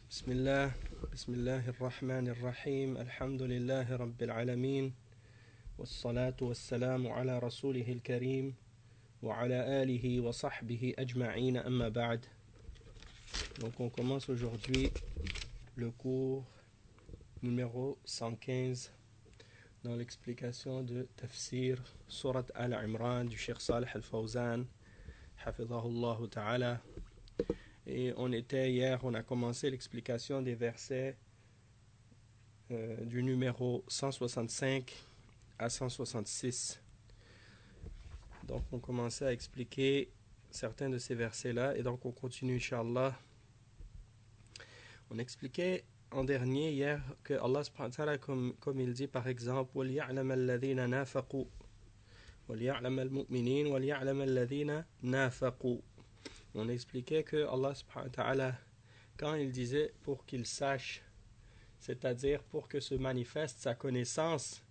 بسم الله الرحمن الرحيم الحمد لله رب العالمين والصلاة والسلام على رسوله الكريم وعلى آله وصحبه أجمعين أما بعد. Donc on commence aujourd'hui le cours numéro 115 dans l'explication de Tafsir Surat Al-Imran du Cheikh Salih Al-Fawzan Hafidhahullah Ta'ala. Et on a commencé l'explication des versets du numéro 165 à 166. Donc on commençait à expliquer certains de ces versets-là, et donc on continue, Inch'Allah. On expliquait en dernier, hier, que Allah subhanahu wa ta'ala, comme il dit par exemple, وَلْيَعْلَمَ الَّذِينَ نَافَقُوا وَلْيَعْلَمَ الْمُؤْمِنِينَ وَلْيَعْلَمَ الَّذِينَ نَافَقُوا. On expliquait que Allah subhanahu wa ta'ala, quand il disait pour qu'il sache, c'est-à-dire pour que se manifeste sa connaissance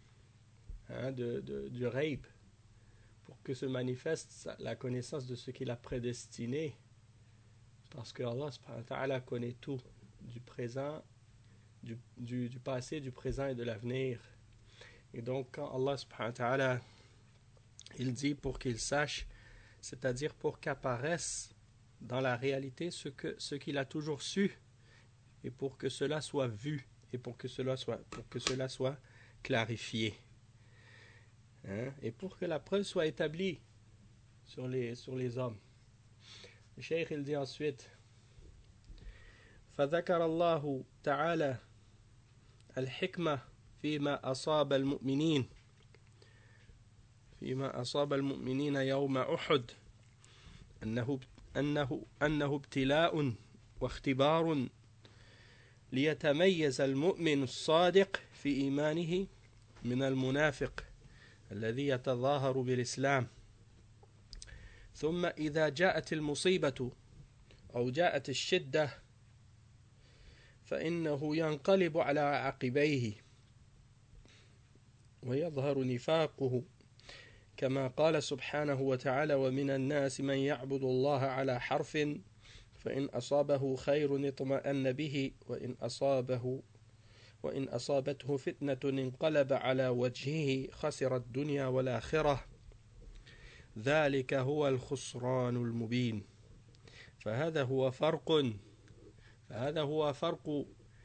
du ghaib, pour que se manifeste la connaissance de ce qu'il a prédestiné, parce que Allah subhanahu wa ta'ala connaît tout, du présent, du passé, du présent et de l'avenir. Et donc quand Allah subhanahu wa ta'ala il dit pour qu'il sache, c'est-à-dire pour qu'apparaisse dans la réalité ce qu'il a toujours su, et pour que cela soit vu, et pour que cela soit clarifié, et pour que la preuve soit établie sur les hommes. Le cheikh il dit ensuite فذكر الله تعالى الحكمة فيما أصاب المؤمنين يوم أحد أنه ابتلاء واختبار ليتميز المؤمن الصادق في إيمانه من المنافق الذي يتظاهر بالإسلام. ثم إذا جاءت المصيبة أو جاءت الشدة فإنه ينقلب على عقبيه ويظهر نفاقه، كما قال سبحانه وتعالى ومن الناس من يعبد الله على حرف فإن أصابه خير اطمأن به وإن أصابته فتنة انقلب على وجهه خسر الدنيا والآخرة ذلك هو الخسران المبين. فهذا هو فرق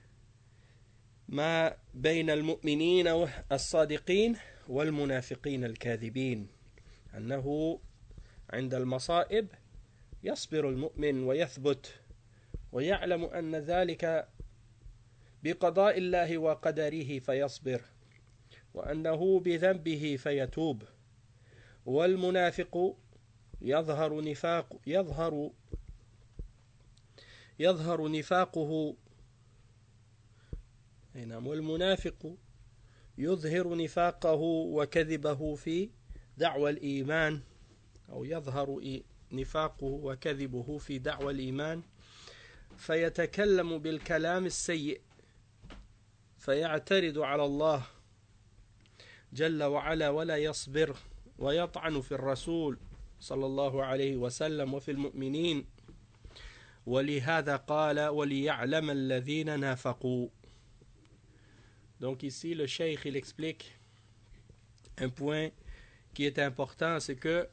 ما بين المؤمنين الصادقين والمنافقين الكاذبين، أنه عند المصائب يصبر المؤمن ويثبت ويعلم أن ذلك بقضاء الله وقدره فيصبر، وأنه بذنبه فيتوب. والمنافق يظهر نفاقه والمنافق يظهر نفاقه وكذبه في دعوى الإيمان، أو يظهر نفاقه وكذبه في دعوى الإيمان، فيتكلم بالكلام السيء فيعترض على الله جل وعلا ولا يصبر، ويطعن في الرسول صلى الله عليه وسلم وفي المؤمنين، ولهذا قال وليعلم الذين نافقوا. Donc ici le cheikh il explique un point qui est important, c'est que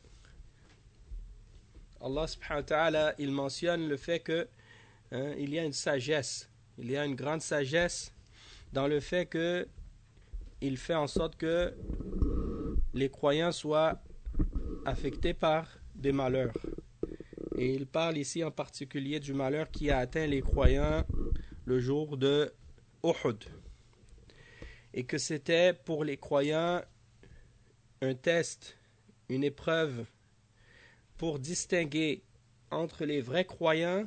Allah subhanahu wa ta'ala il mentionne le fait que il y a une sagesse, il y a une grande sagesse dans le fait que il fait en sorte que les croyants soient affectés par des malheurs. Et il parle ici en particulier du malheur qui a atteint les croyants le jour de Uhud. Et que c'était pour les croyants un test, une épreuve pour distinguer entre les vrais croyants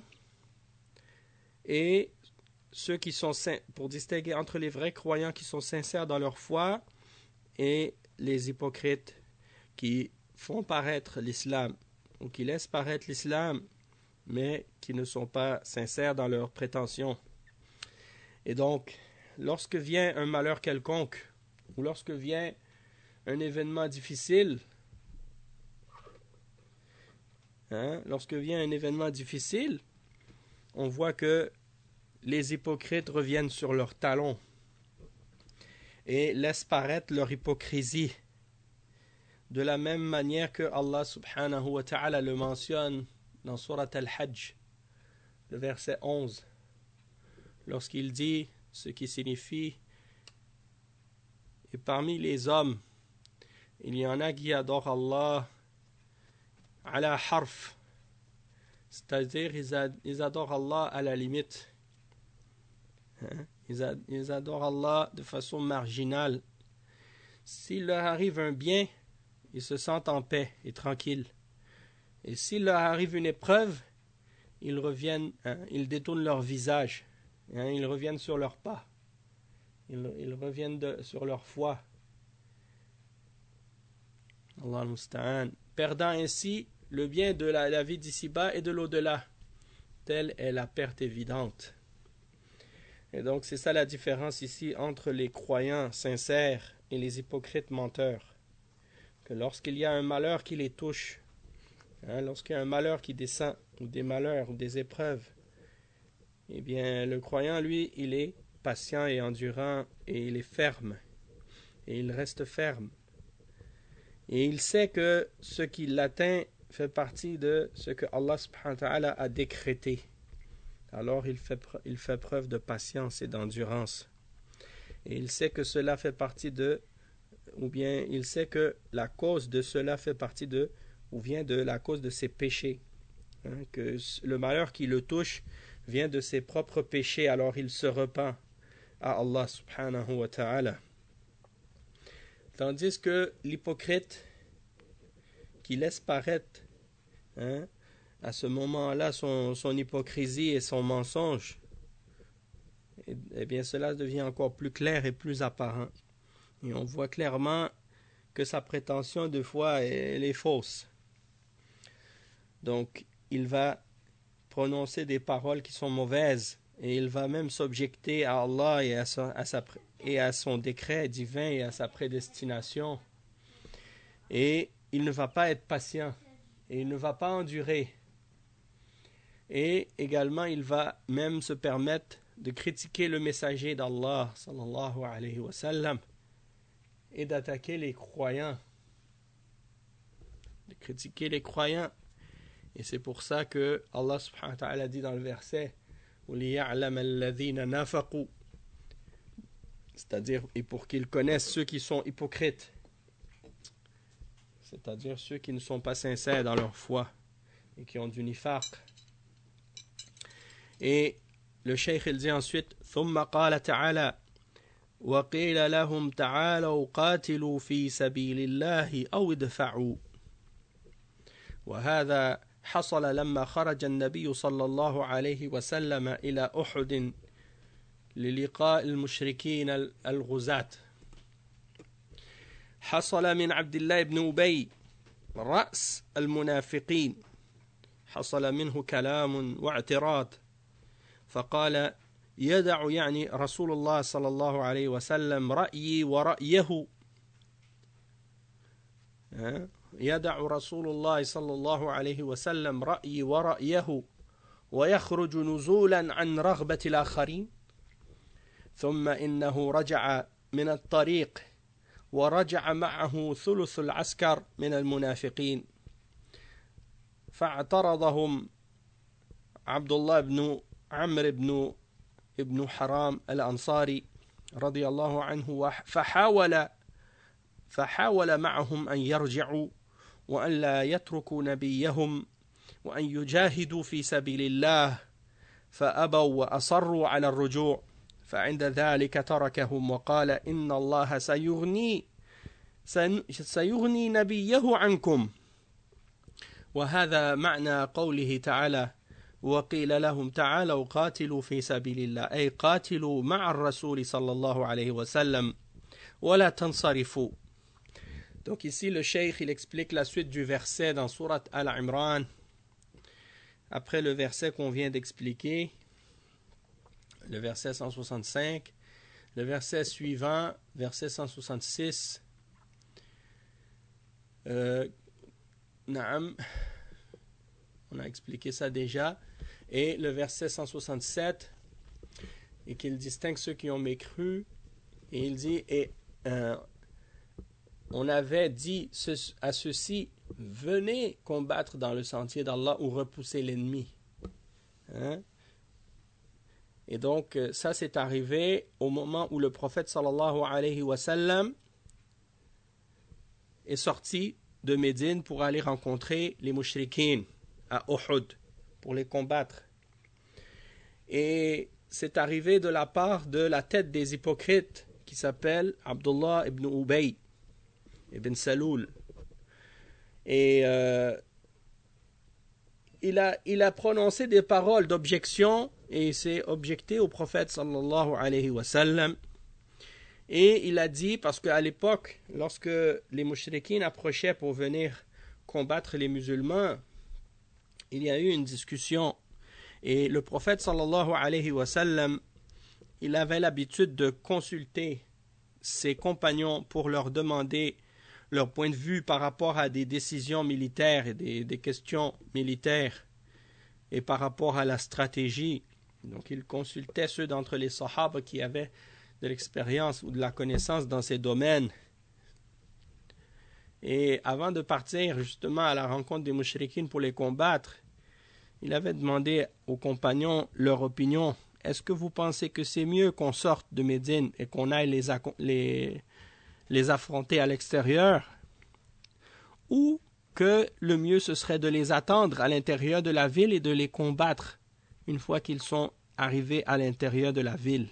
et ceux qui sont pour distinguer entre les vrais croyants qui sont sincères dans leur foi et les hypocrites qui font paraître l'islam ou qui laissent paraître l'islam mais qui ne sont pas sincères dans leurs prétentions. Et donc lorsque vient un malheur quelconque ou lorsque vient un événement difficile, on voit que les hypocrites reviennent sur leurs talons et laissent paraître leur hypocrisie, de la même manière que Allah subhanahu wa ta'ala le mentionne dans Surat Al-Hajj, le verset 11, lorsqu'il dit, ce qui signifie: et parmi les hommes, il y en a qui adorent Allah ala harf, c'est-à-dire ils adorent Allah à la limite. Ils adorent Allah de façon marginale. S'il leur arrive un bien, ils se sentent en paix et tranquilles. Et s'il leur arrive une épreuve, ils reviennent, ils détournent leur visage, ils reviennent sur leurs pas, ils reviennent sur leur foi. Allah al-Musta'an, perdant ainsi le bien de la vie d'ici-bas et de l'au-delà. Telle est la perte évidente. Et donc c'est ça la différence ici entre les croyants sincères et les hypocrites menteurs. Que lorsqu'il y a un malheur qui les touche, lorsqu'il y a un malheur qui descend, ou des malheurs, ou des épreuves, eh bien le croyant, lui, il est patient et endurant, et il est ferme, et il reste ferme. Et il sait que ce qui l'atteint fait partie de ce que Allah subhanahu wa ta'ala a décrété. Alors il fait preuve de patience et d'endurance. Et il sait que cela fait partie de, ou bien il sait que la cause de cela fait partie de, ou vient de la cause de ses péchés. Que le malheur qui le touche vient de ses propres péchés, alors il se repent à Allah subhanahu wa ta'ala. Tandis que l'hypocrite qui laisse paraître à ce moment-là son hypocrisie et son mensonge, eh bien cela devient encore plus clair et plus apparent. Et on voit clairement que sa prétention, de foi, elle est fausse. Donc, il va prononcer des paroles qui sont mauvaises et il va même s'objecter à Allah et à son décret divin et à sa prédestination. Et il ne va pas être patient et il ne va pas endurer. Et également, il va même se permettre de critiquer le messager d'Allah sallallahu alayhi wa sallam et d'attaquer les croyants. De critiquer les croyants. Et c'est pour ça que Allah subhanahu wa ta'ala dit dans le verset وَلِيَعْلَمَ الَّذِينَ نَافَقُوا, c'est-à-dire, et pour qu'ils connaissent ceux qui sont hypocrites, c'est-à-dire ceux qui ne sont pas sincères dans leur foi et qui ont du nifaq. Et le cheikh il dit ensuite ثُمَّ قَالَ تَعَالَى وَقِيلَ لَهُمْ تَعَالَوْا قَاتِلُوا فِي سَبِيلِ اللَّهِ أَوْ ادْفَعُوا. وهذا حصل لما خرج النبي صلى الله عليه وسلم إلى أحد للقاء المشركين الغزاة. حصل من عبد الله بن أبي رأس المنافقين، حصل منه كلام واعتراض، فقال يدع يعني رسول الله صلى الله عليه وسلم رأيي ورأيه، يدع رسول الله صلى الله عليه وسلم رأيي ورأيه ويخرج نزولا عن رغبة الآخرين. ثم إنه رجع من الطريق ورجع معه ثلث العسكر من المنافقين، فاعترضهم عبد الله بن عمرو بن حرام الأنصاري رضي الله عنه، فحاول معهم أن يرجعوا وأن لا يتركوا نبيهم وأن يجاهدوا في سبيل الله، فأبوا وأصروا على الرجوع. فعند ذلك تركهم وقال إن الله سيغني نبيه عنكم. وهذا معنى قوله تعالى وقيل لهم تعالوا قاتلوا في سبيل الله، أي قاتلوا مع الرسول صلى الله عليه وسلم ولا تنصرفوا. Donc ici le cheikh il explique la suite du verset dans Surat Al-Imran, après le verset qu'on vient d'expliquer, le verset 165, le verset suivant, verset 166. Naam, on a expliqué ça déjà. Et le verset 167, et qu'il distingue ceux qui ont mécru. Et il dit, on avait dit à ceux-ci, venez combattre dans le sentier d'Allah ou repousser l'ennemi. Hein? Et donc, ça c'est arrivé au moment où le prophète sallallahu alayhi wa sallam est sorti de Médine pour aller rencontrer les mushrikines à Uhud, pour les combattre. Et c'est arrivé de la part de la tête des hypocrites qui s'appelle Abdullah ibn Ubay ibn Saloul. Et il a prononcé des paroles d'objection et il s'est objecté au prophète sallallahu alayhi wa sallam. Et il a dit, parce qu'à l'époque, lorsque les mushrikines approchaient pour venir combattre les musulmans, il y a eu une discussion. Et le prophète sallallahu alayhi wa sallam, il avait l'habitude de consulter ses compagnons pour leur demander leur point de vue par rapport à des décisions militaires et des questions militaires et par rapport à la stratégie. Donc il consultait ceux d'entre les sahaba qui avaient de l'expérience ou de la connaissance dans ces domaines. Et avant de partir justement à la rencontre des mushrikines pour les combattre, il avait demandé aux compagnons leur opinion. Est-ce que vous pensez que c'est mieux qu'on sorte de Médine et qu'on aille les affronter à l'extérieur, ou que le mieux ce serait de les attendre à l'intérieur de la ville et de les combattre une fois qu'ils sont arrivés à l'intérieur de la ville?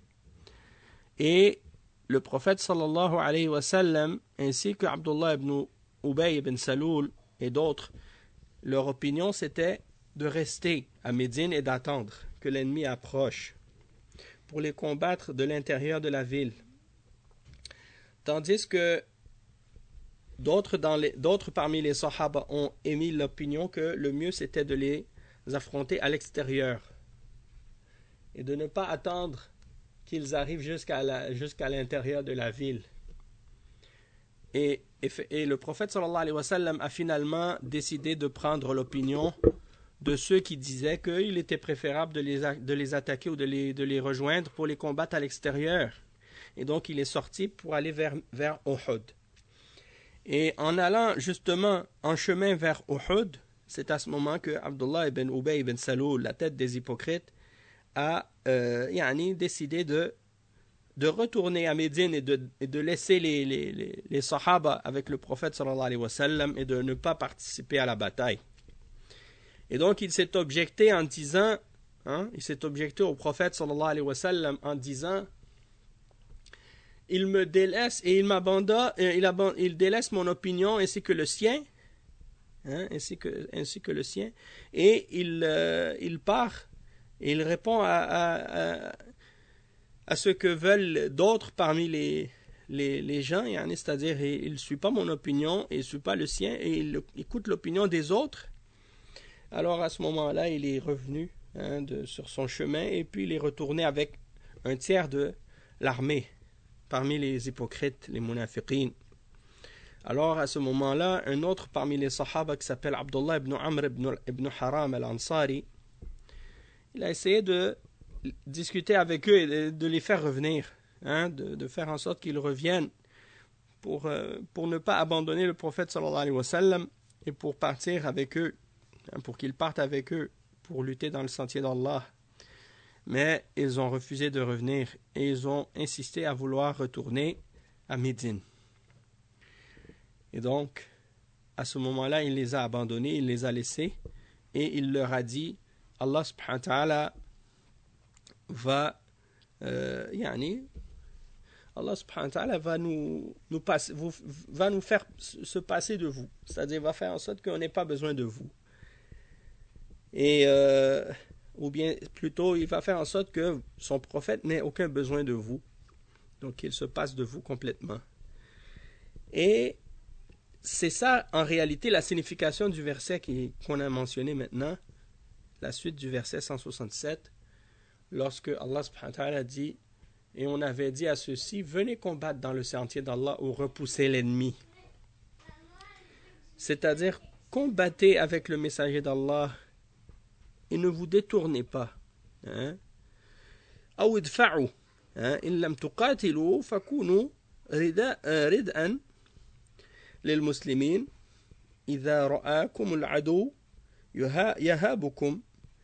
Et le prophète sallallahu alayhi wa sallam ainsi que Abdullah ibn Ubay ibn Saloul et d'autres, leur opinion c'était de rester à Médine et d'attendre que l'ennemi approche pour les combattre de l'intérieur de la ville. Tandis que d'autres parmi les sahaba ont émis l'opinion que le mieux c'était de les affronter à l'extérieur et de ne pas attendre qu'ils arrivent jusqu'à l'intérieur de la ville. Et le prophète sallallahu alayhi wa sallam a finalement décidé de prendre l'opinion de ceux qui disaient qu'il était préférable de les attaquer ou de les rejoindre pour les combattre à l'extérieur. Et donc il est sorti pour aller vers Uhud. Et en allant justement en chemin vers Uhud, c'est à ce moment que Abdullah ibn Ubay ibn Saloul, la tête des hypocrites, a décidé de retourner à Médine et de laisser les sahaba avec le prophète sallallahu alayhi wa sallam et de ne pas participer à la bataille. Et donc il s'est objecté en disant, il s'est objecté au prophète sallallahu alayhi wa sallam en disant, il me délaisse et il m'abandonne, il délaisse mon opinion ainsi que le sien, ainsi que le sien, et il part et il répond à ce que veulent d'autres parmi les gens, c'est-à-dire il ne suit pas mon opinion, il ne suit pas le sien, et il écoute l'opinion des autres. Alors à ce moment-là, il est revenu sur son chemin, et puis il est retourné avec un tiers de l'armée, parmi les hypocrites, les munafiqines. Alors à ce moment-là, un autre parmi les sahaba qui s'appelle Abdullah ibn Amr ibn Haram al-Ansari, il a essayé de discuter avec eux et de les faire revenir, de faire en sorte qu'ils reviennent pour ne pas abandonner le prophète sallallahu alayhi wa sallam et pour partir avec eux, pour qu'ils partent avec eux pour lutter dans le sentier d'Allah. Mais ils ont refusé de revenir et ils ont insisté à vouloir retourner à Médine. Et donc, à ce moment-là, il les a abandonnés, il les a laissés et il leur a dit, Allah subhanahu wa ta'ala va Allah subhanahu wa ta'ala va nous faire se passer de vous, c'est-à-dire va faire en sorte qu'on n'ait pas besoin de vous, et ou bien plutôt il va faire en sorte que son prophète n'ait aucun besoin de vous, donc il se passe de vous complètement. Et c'est ça en réalité la signification du verset qu'on a mentionné maintenant, la suite du verset 167, lorsque Allah subhanahu wa ta'ala dit, et on avait dit à ceux-ci, venez combattre dans le sentier d'Allah ou repousser l'ennemi. C'est-à-dire, combattez avec le messager d'Allah et ne vous détournez pas. أو ادفعوا إن لم تقاتلوا فكونوا ردءا للمسلمين إذا رآكم العدو يهابكم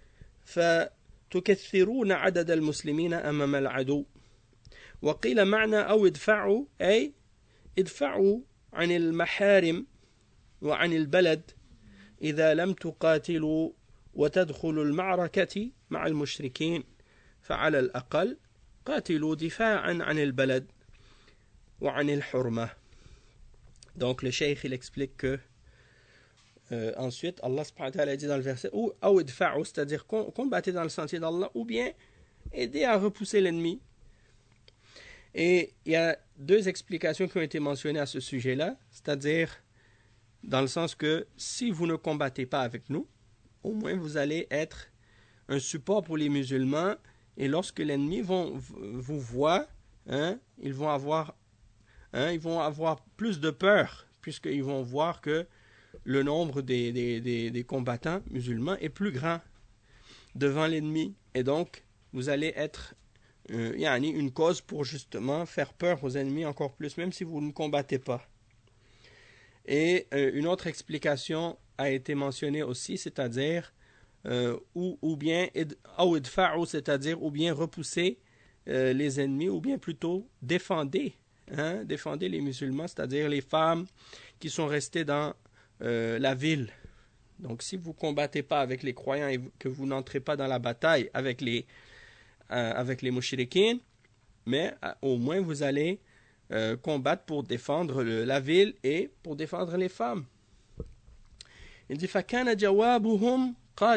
فتكثرون عدد المسلمين أمام العدو. وقيل معنى أو ادفعوا أي ادفعوا عن المحارم وعن البلد إذا لم تقاتلوا وتدخلوا المعركة مع المشركين فعلى الأقل قاتلوا دفاعا عن البلد وعن الحرمة. Donc le cheikh il explique que ensuite Allah subhanahu wa ta'ala dit dans le verset ou idfa'u, c'est-à-dire combattez dans le sentier d'Allah ou bien aider à repousser l'ennemi. Et il y a deux explications qui ont été mentionnées à ce sujet-là, c'est-à-dire dans le sens que si vous ne combattez pas avec nous, au moins vous allez être un support pour les musulmans, et lorsque l'ennemi vous voit, ils vont avoir plus de peur, puisqu'ils vont voir que le nombre des combattants musulmans est plus grand devant l'ennemi, et donc vous allez être une cause pour justement faire peur aux ennemis encore plus, même si vous ne combattez pas. Et une autre explication a été mentionnée aussi, c'est-à-dire ou bien c'est-à-dire ou bien repousser les ennemis, ou bien plutôt défendez les musulmans, c'est-à-dire les femmes qui sont restées dans la ville. Donc si vous ne combattez pas avec les croyants et que vous n'entrez pas dans la bataille avec les mouchriquins, mais au moins vous allez combattre pour défendre la ville et pour défendre les femmes. Il dit فكان جوابهم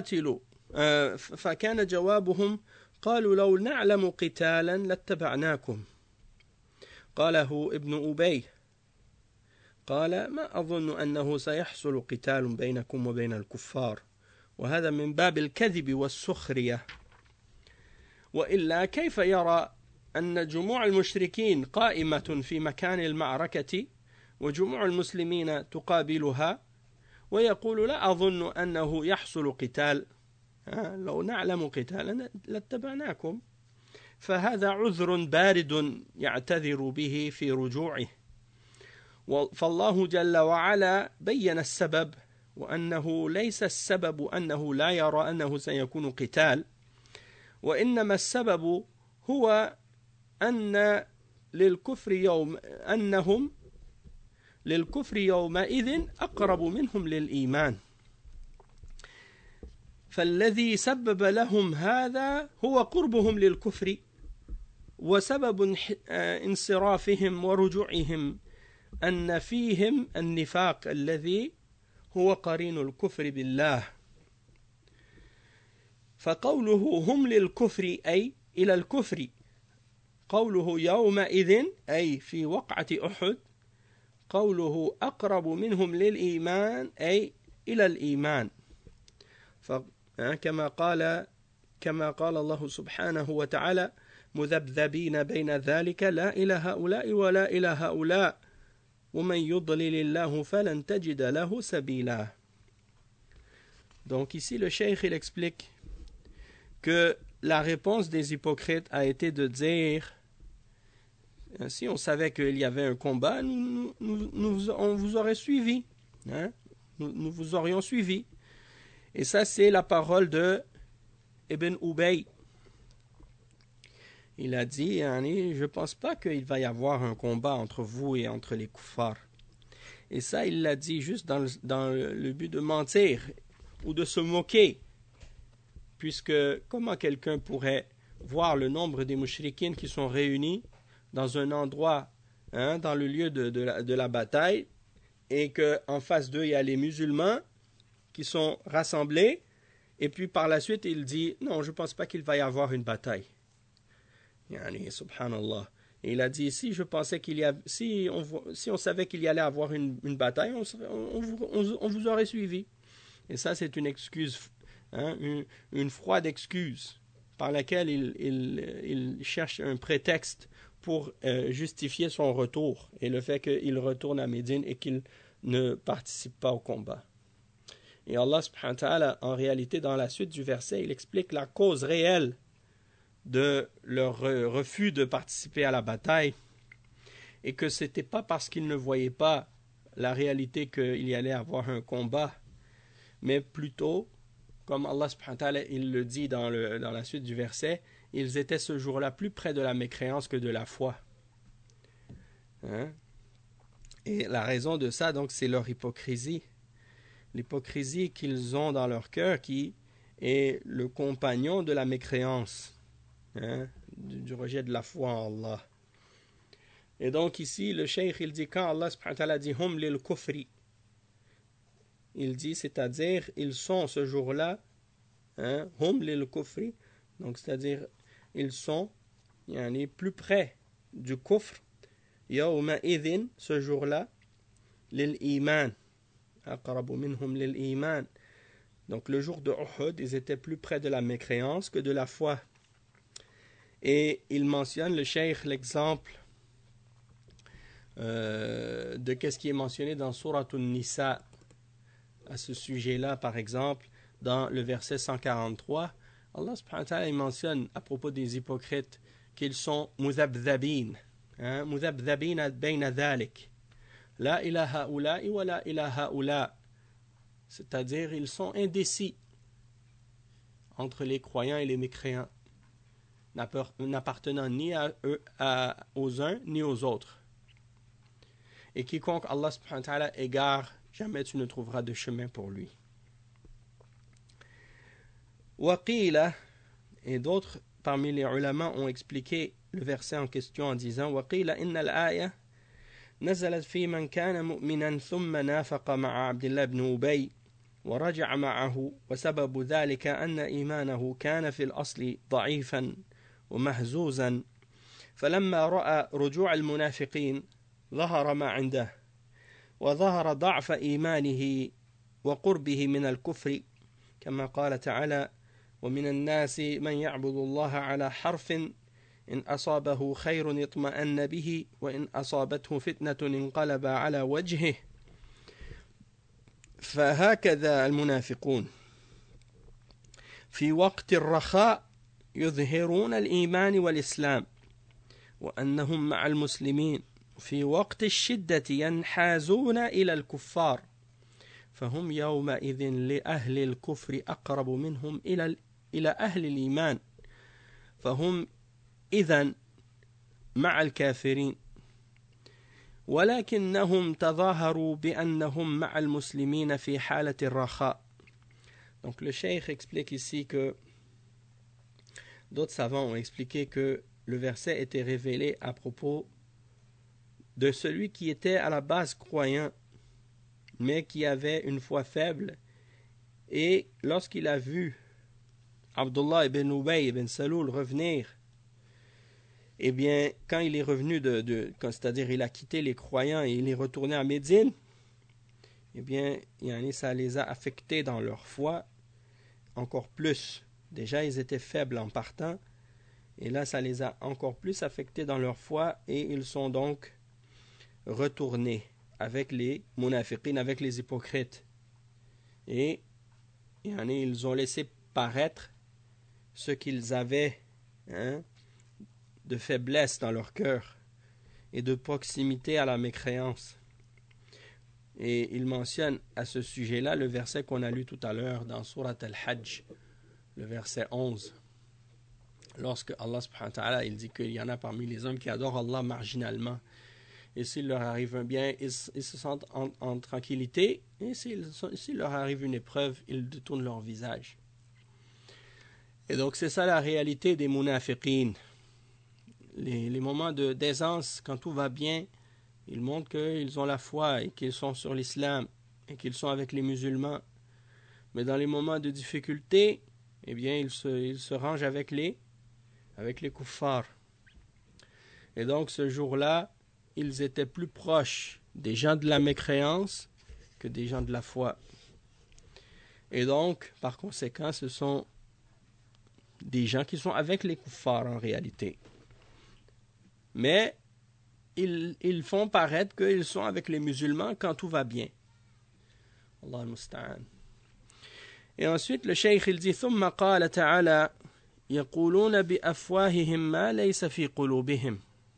قالوا لو نعلم قتالا لاتبعناكم. قاله ابن أبي قال ما أظن أنه سيحصل قتال بينكم وبين الكفار وهذا من باب الكذب والسخرية وإلا كيف يرى أن جموع المشركين قائمة في مكان المعركة وجموع المسلمين تقابلها ويقول لا أظن أنه يحصل قتال لو نعلم قتالا لاتبعناكم. فهذا عذر بارد يعتذر به في رجوعه. فالله جل وعلا بين السبب وأنه ليس السبب أنه لا يرى أنه سيكون قتال، وإنما السبب هو أن أنهم للكفر يومئذ أقرب منهم للإيمان، فالذي سبب لهم هذا هو قربهم للكفر، وسبب انصرافهم ورجوعهم أن فيهم النفاق الذي هو قرين الكفر بالله. فقوله هم للكفر أي إلى الكفر، قوله يومئذ أي في وقعة أحد، قوله أقرب منهم للإيمان أي إلى الإيمان. كما قال الله سبحانه وتعالى مذبذبين بين ذلك لا إلى هؤلاء ولا إلى هؤلاء ومن يضلل الله فلن تجد له سبيلا. Donc ici le cheikh il explique que la réponse des hypocrites a été de dire si on savait qu'il y avait un combat, on vous aurait suivi, nous vous aurions suivi. Et ça c'est la parole de Ibn Ubay. Il a dit je ne pense pas qu'il va y avoir un combat entre vous et entre les kuffars. Et ça il l'a dit juste dans le but de mentir ou de se moquer, puisque comment quelqu'un pourrait voir le nombre des mouchriquines qui sont réunis dans un endroit, dans le lieu de la bataille, et qu'en face d'eux il y a les musulmans qui sont rassemblés, et puis par la suite il dit non, je ne pense pas qu'il va y avoir une bataille. Subhanallah. Et il a dit si on savait qu'il y allait avoir une bataille, on vous aurait suivi. Et ça c'est une excuse, une froide excuse par laquelle il cherche un prétexte pour justifier son retour et le fait qu'il retourne à Médine et qu'il ne participe pas au combat. Et Allah subhanahu wa ta'ala, en réalité, dans la suite du verset, il explique la cause réelle de leur refus de participer à la bataille, et que ce n'était pas parce qu'ils ne voyaient pas la réalité qu'il y allait avoir un combat, mais plutôt, comme Allah subhanahu wa ta'ala, il le dit dans la suite du verset, ils étaient ce jour-là plus près de la mécréance que de la foi. Hein? Et la raison de ça, donc, c'est leur hypocrisie. L'hypocrisie qu'ils ont dans leur cœur qui est le compagnon de la mécréance, hein? Du rejet de la foi en Allah. Et donc ici, le cheikh, il dit, quand Allah subhanahu wa ta'ala dit « hum lil kufri », il dit, c'est-à-dire, ils sont ce jour-là, hein, « hum lil kufri », donc c'est-à-dire, ils sont plus près du kufr, « yawma idhin », ce jour-là, « lil iman », « aqrabu minhum lil iman ». Donc le jour de Uhud, ils étaient plus près de la mécréance que de la foi. Et il mentionne, le cheikh, l'exemple de qu'est-ce qui est mentionné dans Surat An-Nisa à ce sujet-là, par exemple, dans le verset 143, Allah subhanahu wa ta'ala il mentionne à propos des hypocrites qu'ils sont mudhabdhabin, mudhabdhabin bayna dhalik, la ilaha ula wa la ilaha ula, c'est-à-dire ils sont indécis entre les croyants et les mécréants, n'appartenant ni à eux, aux uns ni aux autres. Et quiconque Allah subhanahu wa ta'ala égare, jamais tu ne trouveras de chemin pour lui. Waqila, et d'autres parmi les ulama ont expliqué le verset en question en disant Waqila inna al-aya nazalat fi man kana mu'minan thumma nafaqa ma'a Abdullah ibn Ubay ورجع معه وسبب ذلك أن إيمانه كان في الأصل ضعيفا ومهزوزا فلما رأى رجوع المنافقين ظهر ما عنده وظهر ضعف إيمانه وقربه من الكفر كما قال تعالى ومن الناس من يعبد الله على حرف إن أصابه خير اطمأن به وإن أصابته فتنة انقلب على وجهه فهكذا المنافقون في وقت الرخاء يظهرون الإيمان والإسلام وأنهم مع المسلمين في وقت الشدة ينحازون إلى الكفار فهم يومئذ لأهل الكفر أقرب منهم إلى أهل الإيمان فهم إذن مع الكافرين ولكنهم تظاهروا بأنهم مع المسلمين في حالة الرخاء. Donc le cheikh explique ici que d'autres savants ont expliqué que le verset était révélé à propos de celui qui était à la base croyant mais qui avait une foi faible, et lorsqu'il a vu Abdullah ibn Ubay ibn Saloul revenir, eh bien, quand il est revenu c'est-à-dire il a quitté les croyants et il est retourné à Médine, eh bien, ça les a affectés dans leur foi encore plus. Déjà, ils étaient faibles en partant, et là, ça les a encore plus affectés dans leur foi, et ils sont donc retournés avec les munafiqin, avec les hypocrites. Et ils ont laissé paraître ce qu'ils avaient, de faiblesse dans leur cœur et de proximité à la mécréance. Et il mentionne à ce sujet-là le verset qu'on a lu tout à l'heure dans Surat Al-Hajj, le verset 11. Lorsque Allah subhanahu wa ta'ala il dit qu'il y en a parmi les hommes qui adorent Allah marginalement, et s'il leur arrive un bien, ils se sentent en tranquillité, et s'il leur arrive une épreuve, ils détournent leur visage. Et donc c'est ça la réalité des munafiqin. Les moments d'aisance, quand tout va bien, ils montrent qu'ils ont la foi et qu'ils sont sur l'islam et qu'ils sont avec les musulmans. Mais dans les moments de difficulté, eh bien, ils se rangent avec les kuffars. Et donc, ce jour-là, ils étaient plus proches des gens de la mécréance que des gens de la foi. Et donc, par conséquent, ce sont des gens qui sont avec les kuffars en réalité. Mais ils font paraître qu'ils sont avec les musulmans quand tout va bien. Allah al-Musta'an. Et ensuite, le cheikh il dit ثم قال تعالى يقولون بأفواههم ما ليس في قلوبهم.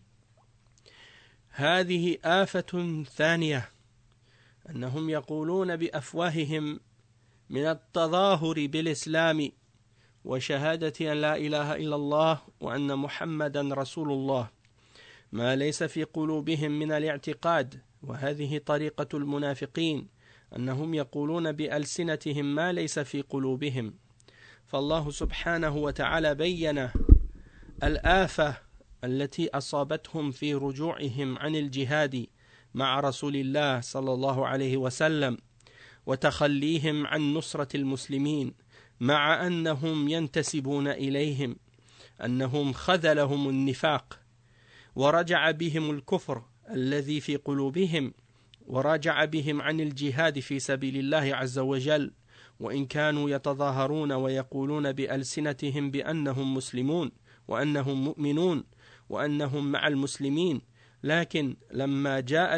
هذه آفة ثانية، أنهم يقولون بأفواههم من التظاهر بالإسلام وشهادة أن لا إله إلا الله وأن محمدا رسول الله ما ليس في قلوبهم من الاعتقاد. وهذه طريقة المنافقين، أنهم يقولون بألسنتهم ما ليس في قلوبهم. فالله سبحانه وتعالى بين الآفة التي أصابتهم في رجوعهم عن الجهاد مع رسول الله صلى الله عليه وسلم وتخليهم عن نصرة المسلمين، مع أنهم ينتسبون إليهم، أنهم خذلهم النفاق ورجع بهم الكفر الذي في قلوبهم، ورجع بهم عن الجهاد في سبيل الله عز وجل، وإن كانوا يتظاهرون ويقولون بألسنتهم بأنهم مسلمون وأنهم مؤمنون وأنهم مع المسلمين، لكن لما جاء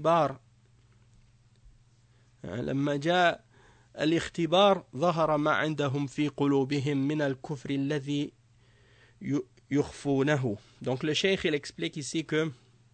الاختبار ظهر ما عندهم في قلوبهم من الكفر الذي يخفونه. Donc le cheikh il explique ici que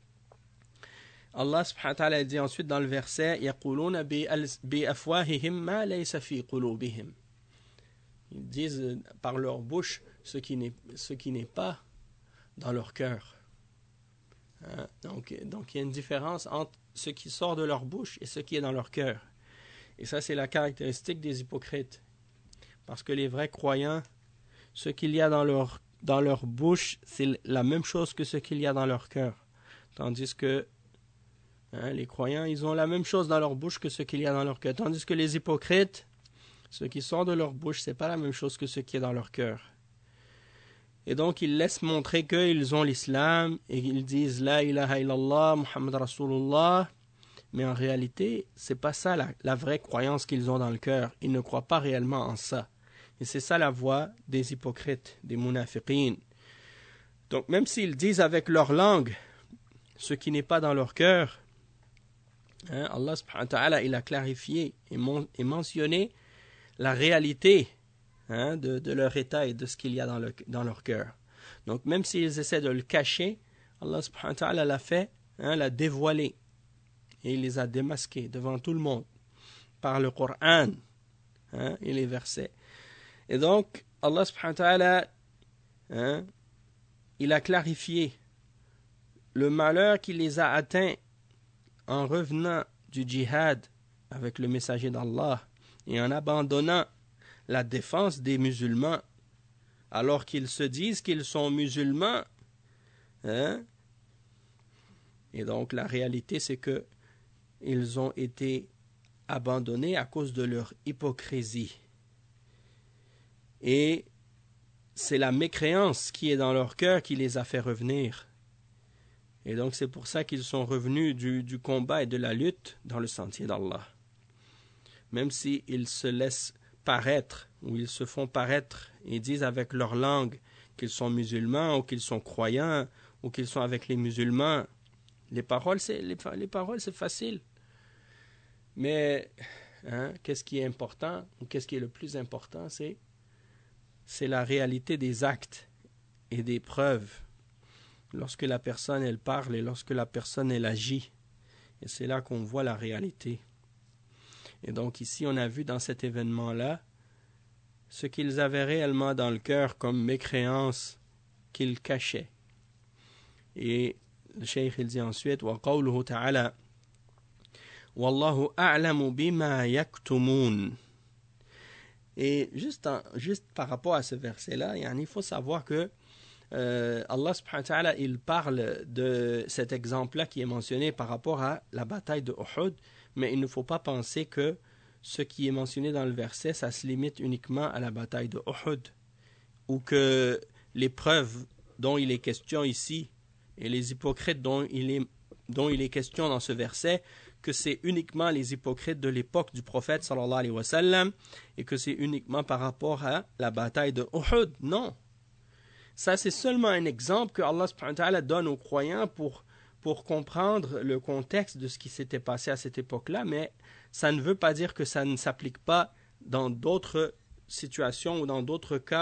Allah subhanahu wa ta'ala dit ensuite dans le verset يقولون بأفواههم ما ليس في قلوبهم. Ils disent par leur bouche ce qui n'est pas dans leur cœur. Donc il y a une différence entre ce qui sort de leur bouche et ce qui est dans leur cœur. Et ça, c'est la caractéristique des hypocrites. Parce que les vrais croyants, ce qu'il y a dans leur bouche, c'est la même chose que ce qu'il y a dans leur cœur. Tandis que les croyants, ils ont la même chose dans leur bouche que ce qu'il y a dans leur cœur. Tandis que les hypocrites, ce qui sort de leur bouche, c'est pas la même chose que ce qui est dans leur cœur. Et donc, ils laissent montrer qu'ils ont l'islam et ils disent La ilaha illallah, Muhammad Rasulullah. Mais en réalité, c'est pas ça la vraie croyance qu'ils ont dans le cœur. Ils ne croient pas réellement en ça. Et c'est ça la voie des hypocrites, des munafiqin. Donc, même s'ils disent avec leur langue ce qui n'est pas dans leur cœur, Allah subhanahu wa ta'ala, il a clarifié et mentionné la réalité de leur état et de ce qu'il y a dans leur cœur. Donc, même s'ils essaient de le cacher, Allah subhanahu wa ta'ala l'a fait, l'a dévoilé. Et il les a démasqués devant tout le monde par le Coran et les versets. Et donc, Allah subhanahu wa ta'ala, il a clarifié le malheur qui les a atteints en revenant du djihad avec le messager d'Allah et en abandonnant la défense des musulmans alors qu'ils se disent qu'ils sont musulmans. Et donc, la réalité, c'est que ils ont été abandonnés à cause de leur hypocrisie. Et c'est la mécréance qui est dans leur cœur qui les a fait revenir. Et donc c'est pour ça qu'ils sont revenus du combat et de la lutte dans le sentier d'Allah. Même s'ils se laissent paraître, ou ils se font paraître et disent avec leur langue qu'ils sont musulmans, ou qu'ils sont croyants, ou qu'ils sont avec les musulmans, les paroles c'est facile. Mais qu'est-ce qui est important, ou qu'est-ce qui est le plus important, c'est la réalité des actes et des preuves. Lorsque la personne elle parle et lorsque la personne elle agit. Et c'est là qu'on voit la réalité. Et donc ici on a vu dans cet événement-là ce qu'ils avaient réellement dans le cœur comme mécréance qu'ils cachaient. Et le cheikh il dit ensuite وَقَوْلُهُ تَعَالَى Wallahu a'lamu bima yaktumun. Et juste par rapport à ce verset-là, il faut savoir que Allah subhanahu wa ta'ala, il parle de cet exemple-là qui est mentionné par rapport à la bataille de Uhud, mais il ne faut pas penser que ce qui est mentionné dans le verset, ça se limite uniquement à la bataille de Uhud, ou que les preuves dont il est question ici, et les hypocrites dont il est question dans ce verset, que c'est uniquement les hypocrites de l'époque du prophète sallallahu alayhi wa sallam et que c'est uniquement par rapport à la bataille de Uhud. Non. Ça, c'est seulement un exemple que Allah subhanahu wa ta'ala donne aux croyants pour comprendre le contexte de ce qui s'était passé à cette époque-là, mais ça ne veut pas dire que ça ne s'applique pas dans d'autres situations ou dans d'autres cas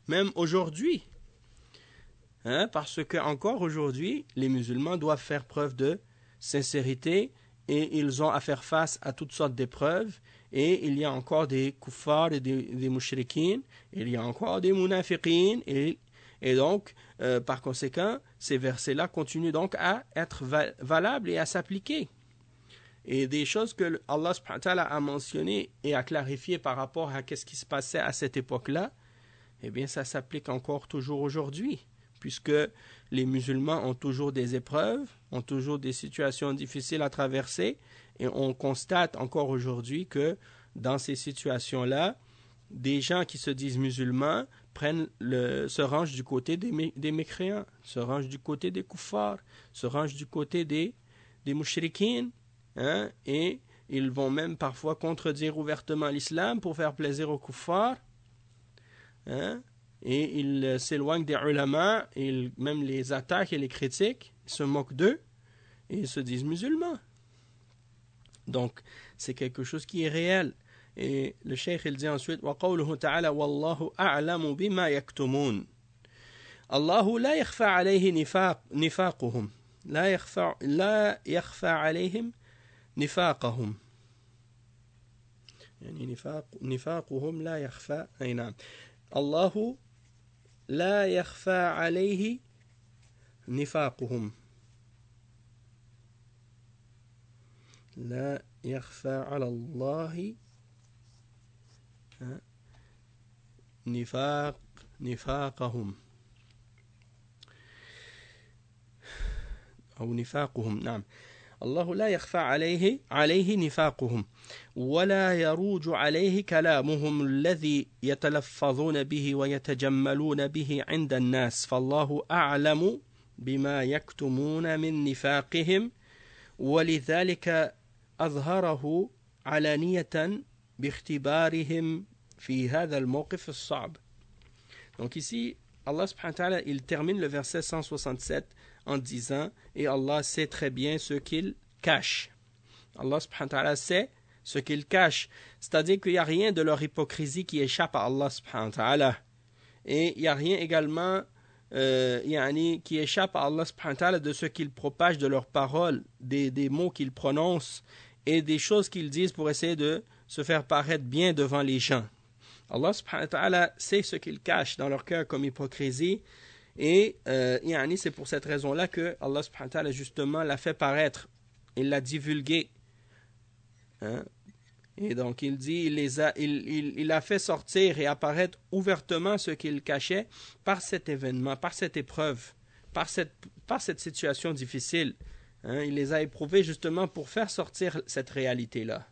même aujourd'hui. Parce que encore aujourd'hui, les musulmans doivent faire preuve de sincérité et ils ont à faire face à toutes sortes d'épreuves. Et il y a encore des kuffars et des mushrikines, il y a encore des munafiqines, et donc, par conséquent, ces versets-là continuent donc à être valables et à s'appliquer. Et des choses que Allah subhanahu wa ta'ala a mentionnées et a clarifiées par rapport à ce qui se passait à cette époque-là, eh bien, ça s'applique encore toujours aujourd'hui, puisque les musulmans ont toujours des épreuves, ont toujours des situations difficiles à traverser, et on constate encore aujourd'hui que dans ces situations-là, des gens qui se disent musulmans se rangent du côté des mécréants, se rangent du côté des kuffars, se rangent du côté des mushrikines, et ils vont même parfois contredire ouvertement l'islam pour faire plaisir aux kuffars, et ils s'éloignent des ulama, et même les attaquent et les critiquent, ils se moquent d'eux, et ils se disent musulmans. Donc, c'est quelque chose qui est réel. Et le cheikh, il dit ensuite, وَقَوْلُهُ تَعَالَى وَاللَّهُ أَعْلَمُ بِمَا يَكْتُمُونَ الله لا يخفى عليه نفاقهم لا يخفى عليهم نفاقهم يعني نفاقهم لا يخفى أي نعم الله لا يخفى عليه نفاقهم لا يخفى على الله نفاقهم أو نفاقهم نعم الله لا يخفى عليه نفاقهم ولا يروج عليه كلامهم الذي يتلفظون به ويتجملون به عند الناس فالله أعلم بما يكتمون من نفاقهم ولذلك أظهره علانية باختبارهم في هذا الموقف الصعب. Donc ici, Allah subhanahu wa ta'ala, il termine le verset 167 en disant « Et Allah sait très bien ce qu'il cache. » Allah subhanahu wa ta'ala sait ce qu'il cache. C'est-à-dire qu'il n'y a rien de leur hypocrisie qui échappe à Allah subhanahu wa ta'ala. Et il n'y a rien également qui échappe à Allah subhanahu wa ta'ala de ce qu'ils propagent de leurs paroles, des mots qu'ils prononcent et des choses qu'ils disent pour essayer de se faire paraître bien devant les gens. Allah subhanahu wa ta'ala sait ce qu'ils cachent dans leur cœur comme hypocrisie et c'est pour cette raison-là que Allah subhanahu wa ta'ala justement l'a fait paraître, il l'a divulgué. Et donc il dit, il a fait sortir et apparaître ouvertement ce qu'il cachait par cet événement, par cette épreuve, par cette situation difficile. Il les a éprouvés justement pour faire sortir cette réalité-là.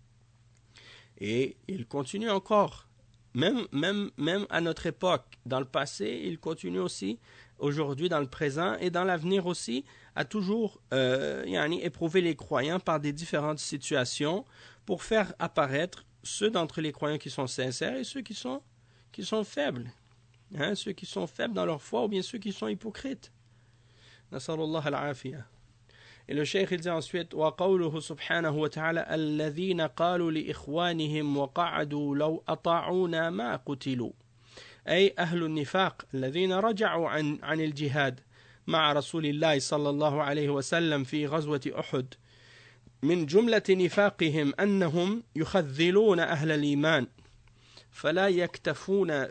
Et il continue encore, même à notre époque, dans le passé, il continue aussi, aujourd'hui, dans le présent et dans l'avenir aussi, à toujours éprouver les croyants par des différentes situations pour faire apparaître ceux d'entre les croyants qui sont sincères et ceux qui sont faibles. Ceux qui sont faibles dans leur foi ou bien ceux qui sont hypocrites. Nasallallahu al-afiyah. Et le cheikh il dit ensuite وقوله سبحانه وتعالى الذين قالوا لإخوانهم وقعدوا لو أطاعونا ما قتلوا أي أهل النفاق الذين رجعوا عن الجهاد مع رسول الله صلى الله عليه وسلم في غزوة أحد من جملة نفاقهم أنهم يخذلون أهل الإيمان فلا يكتفون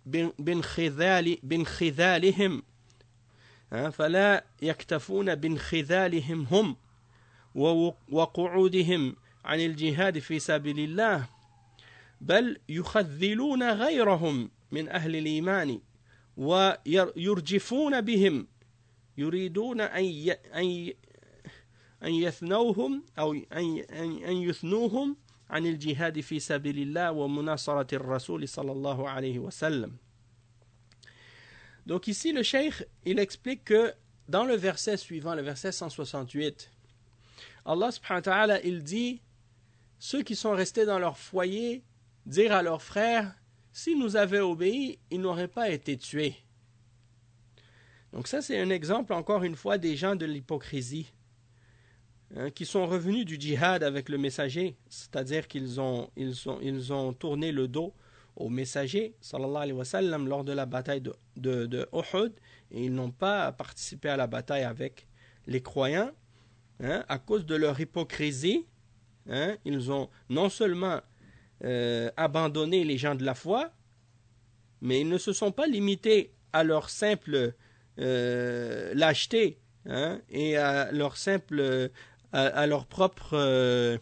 بانخذالهم فلا يكتفون بانخذالهم هم وقعودهم عن الجهاد في سبيل الله بل يخذلون غيرهم من أهل الإيمان ويرجفون بهم يريدون أن يثنوهم أو أن يثنوهم عن الجهاد في سبيل الله ومناصرة الرسول صلى الله عليه وسلم. Donc ici, le cheikh, il explique que dans le verset suivant, le verset 168, Allah subhanahu wa ta'ala, il dit, ceux qui sont restés dans leur foyer, dire à leurs frères, s'ils nous avaient obéi, ils n'auraient pas été tués. Donc ça, c'est un exemple, encore une fois, des gens de l'hypocrisie, qui sont revenus du djihad avec le messager, c'est-à-dire qu'ils ont tourné le dos au messager sallallahu alayhi wa sallam lors de la bataille de Uhud, et ils n'ont pas participé à la bataille avec les croyants, à cause de leur hypocrisie. Ils ont non seulement abandonné les gens de la foi, mais ils ne se sont pas limités à leur simple lâcheté, et à leur simple à leur propre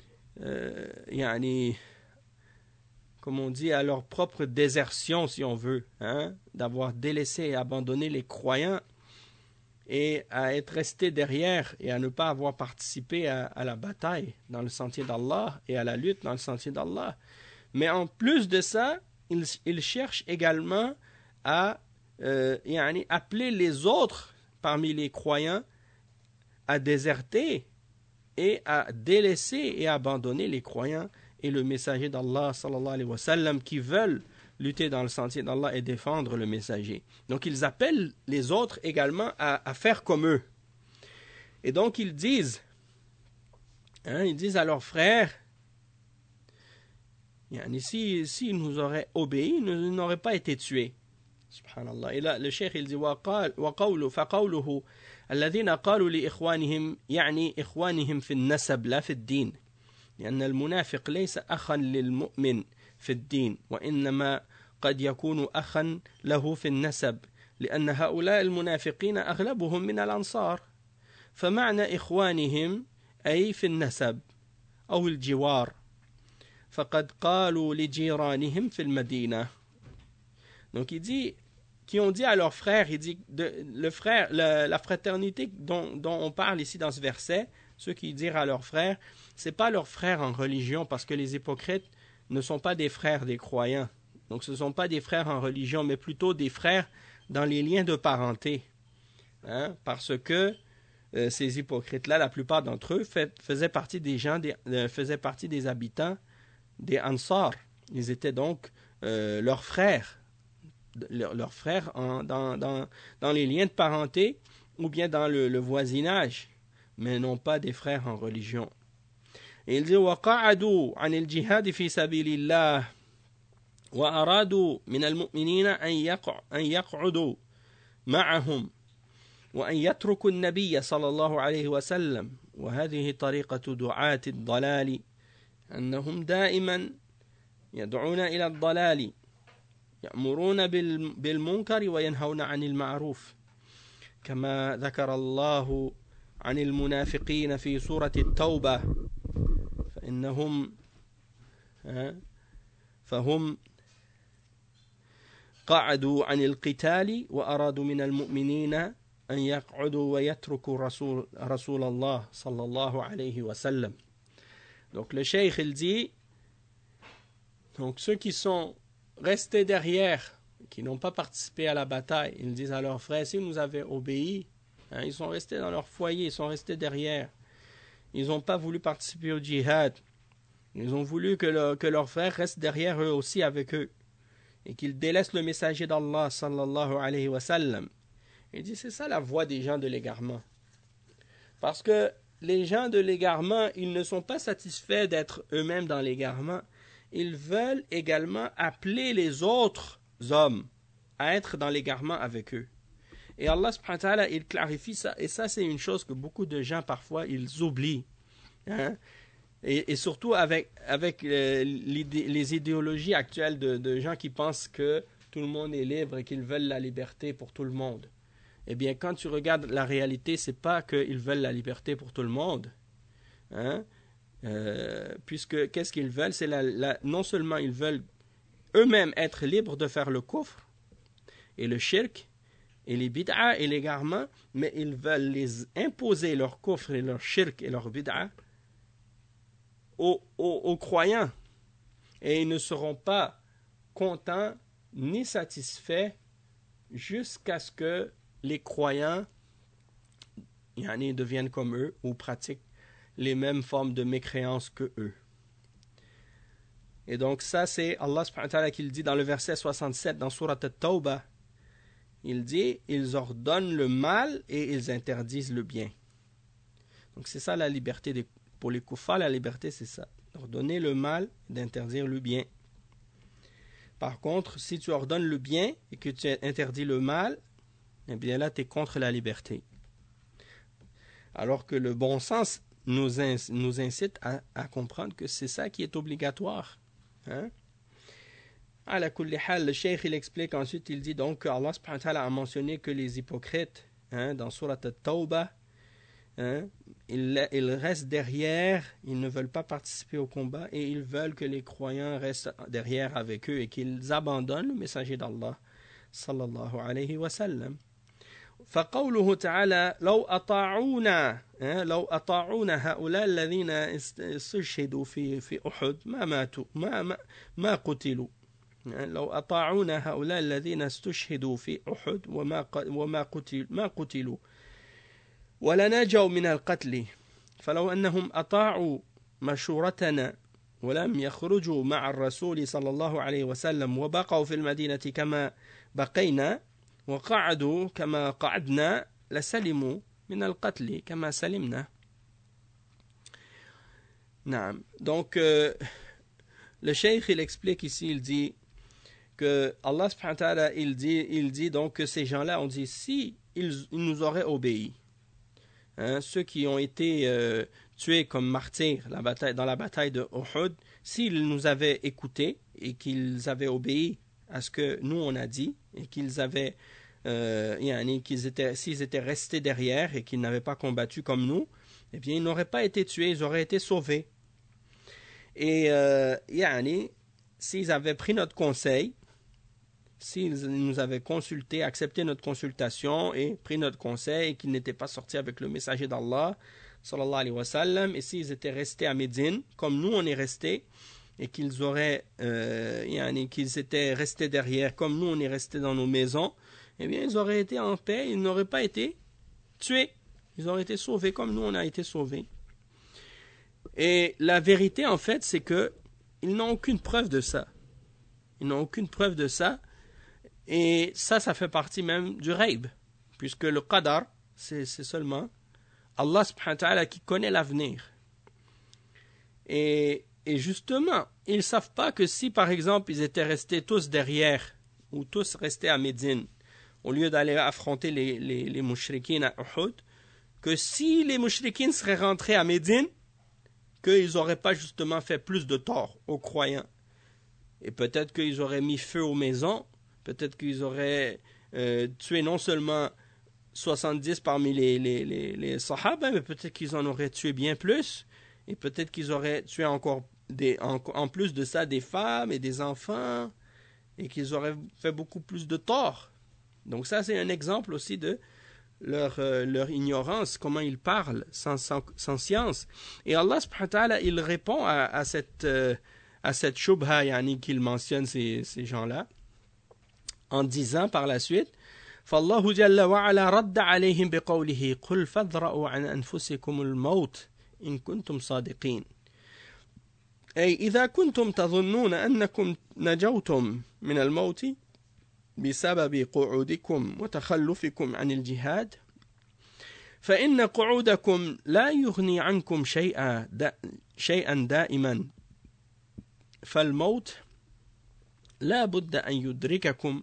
comme on dit, à leur propre désertion, si on veut, d'avoir délaissé et abandonné les croyants et à être resté derrière et à ne pas avoir participé à la bataille dans le sentier d'Allah et à la lutte dans le sentier d'Allah. Mais en plus de ça, ils cherchent également à appeler les autres parmi les croyants à déserter et à délaisser et abandonner les croyants et le messager d'Allah sallallahu alayhi wa sallam, qui veulent lutter dans le sentier d'Allah et défendre le messager. Donc ils appellent les autres également à faire comme eux. Et donc ils disent à leurs frères, s'ils nous auraient obéi, ils n'auraient pas été tués. Subhanallah. Et là, le cheikh il dit فقوله الذين قالوا لإخوانهم يعني إخوانهم في النسب لا في الدين لأن المنافق ليس أخا للمؤمن في الدين وإنما قد يكون أخا له في النسب لأن هؤلاء المنافقين أغلبهم من الأنصار فمعنى إخوانهم أي في النسب أو الجوار فقد قالوا لجيرانهم في المدينة. Donc il dit, qui ont dit à leurs frères, il dit la fraternité dont on parle ici dans ce verset, ceux qui dirent à leurs frères, c'est pas leurs frères en religion, parce que les hypocrites ne sont pas des frères des croyants. Donc ce ne sont pas des frères en religion, mais plutôt des frères dans les liens de parenté. Parce que ces hypocrites-là, la plupart d'entre eux faisaient partie des habitants des Ansar. Ils étaient donc leurs frères. Leurs frères dans les liens de parenté ou bien dans le voisinage, mais non pas des frères en religion. Et il dit وقعدوا عن الجهاد في سبيل الله وأرادوا من المؤمنين أن يقعدوا معهم وأن يتركوا النبي صلى الله عليه وسلم وهذه طريقة دعاة الضلال أنهم دائما يدعون إلى الضلال يأمرون بالمنكر وينهون عن المعروف كما ذكر الله عن المنافقين في سورة التوبة فهم قعدوا عن القتال وأرادوا من المؤمنين أن يقعدوا ويتركوا رسول الله صلى الله عليه وسلم. Donc le cheikh il dit, donc ceux qui sont restés derrière, qui n'ont pas participé à la bataille, ils disent à leurs frères, si nous avaient obéi, ils sont restés dans leur foyer, ils sont restés derrière, ils n'ont pas voulu participer au djihad, ils ont voulu que leurs frères restent derrière eux aussi avec eux, et qu'ils délaissent le messager d'Allah sallallahu alayhi wa sallam. Il dit, c'est ça la voie des gens de l'égarement. Parce que les gens de l'égarement, ils ne sont pas satisfaits d'être eux-mêmes dans l'égarement. Ils veulent également appeler les autres hommes à être dans l'égarement avec eux. Et Allah subhanahu wa ta'ala, il clarifie ça. Et ça, c'est une chose que beaucoup de gens, parfois, ils oublient. Et surtout avec les idéologies actuelles de gens qui pensent que tout le monde est libre et qu'ils veulent la liberté pour tout le monde. Eh bien, quand tu regardes la réalité, c'est pas qu'ils veulent la liberté pour tout le monde. Puisque qu'est-ce qu'ils veulent? C'est non seulement ils veulent eux-mêmes être libres de faire le kufr et le shirk et les bid'a et l'égarement, mais ils veulent les imposer leur kufr et leur shirk et leur bid'a aux croyants. Et ils ne seront pas contents ni satisfaits jusqu'à ce que les croyants deviennent comme eux ou pratiquent les mêmes formes de mécréance que eux. Et donc ça, c'est Allah subhanahu wa ta'ala qui le dit dans le verset 67 dans Surat At-Tawbah. Il dit, ils ordonnent le mal et ils interdisent le bien. Donc c'est ça la liberté. Pour les kuffars, la liberté c'est ça. Ordonner le mal, d'interdire le bien. Par contre, si tu ordonnes le bien et que tu interdis le mal, eh bien là, tu es contre la liberté. Alors que le bon sens nous incite à comprendre que c'est ça qui est obligatoire. Hein? Ala kulli hal, le cheikh il explique ensuite, il dit donc que Allah subhanahu wa ta'ala a mentionné que les hypocrites, dans Surat At-Tawbah, ils restent derrière, ils ne veulent pas participer au combat et ils veulent que les croyants restent derrière avec eux et qu'ils abandonnent le messager d'Allah sallallahu alayhi wa sallam. فقوله تعالى لو أطاعونا هؤلاء الذين استشهدوا في أحد ما ماتوا ما قتلوا لو أطاعونا هؤلاء الذين استشهدوا في أحد ما قتلوا ولنجوا من القتل فلو أنهم أطاعوا مشورتنا ولم يخرجوا مع الرسول صلى الله عليه وسلم وبقوا في المدينة كما بقينا وقعدوا كما قعدنا لسلموا من القتل كما سلمنا. نعم. Donc le cheikh il explique ici, il dit que Allah subhanahu wa ta'ala il dit donc que ces gens-là ont dit si ils nous auraient obéi, ceux qui ont été tués comme martyrs dans la bataille de Uhud, s'ils nous avaient écoutés et qu'ils avaient obéi à ce que nous on a dit et qu'ils avaient s'ils étaient restés derrière et qu'ils n'avaient pas combattu comme nous, eh bien ils n'auraient pas été tués, ils auraient été sauvés. Et s'ils avaient pris notre conseil, s'ils nous avaient consulté, accepté notre consultation et pris notre conseil et qu'ils n'étaient pas sortis avec le messager d'Allah sallallahu alayhi wa sallam, et s'ils étaient restés à Médine comme nous on est restés, et qu'ils auraient qu'ils étaient restés derrière comme nous on est restés dans nos maisons, eh bien ils auraient été en paix, ils n'auraient pas été tués, ils auraient été sauvés comme nous on a été sauvés. Et la vérité en fait c'est que ils n'ont aucune preuve de ça, et ça fait partie même du ghaib, puisque le qadar c'est seulement Allah subhanahu wa ta'ala qui connaît l'avenir. Et justement, ils ne savent pas que si par exemple ils étaient restés tous derrière ou tous restés à Médine au lieu d'aller affronter les mouchrikines à Uhud, que si les mouchrikines seraient rentrés à Médine, qu'ils n'auraient pas justement fait plus de tort aux croyants. Et peut-être qu'ils auraient mis feu aux maisons, peut-être qu'ils auraient tué non seulement 70 parmi les sahaba, mais peut-être qu'ils en auraient tué bien plus, et peut-être qu'ils auraient tué encore en plus de ça des femmes et des enfants, et qu'ils auraient fait beaucoup plus de tort. Donc ça c'est un exemple aussi de leur ignorance, comment ils parlent sans science. Et Allah subhanahu wa ta'ala il répond à cette shubha qu'il mentionne ces gens-là en disant par la suite فالله جل وعلا رد عليهم بقوله قل فاذرأوا عن أنفسكم الموت إن كنتم صادقين أي إذا كنتم تظنون أنكم نجوتم من الموت بسبب قعودكم وتخلفكم عن الجهاد فإن قعودكم لا يغني عنكم شيئا دائما فالموت لا بد أن يدرككم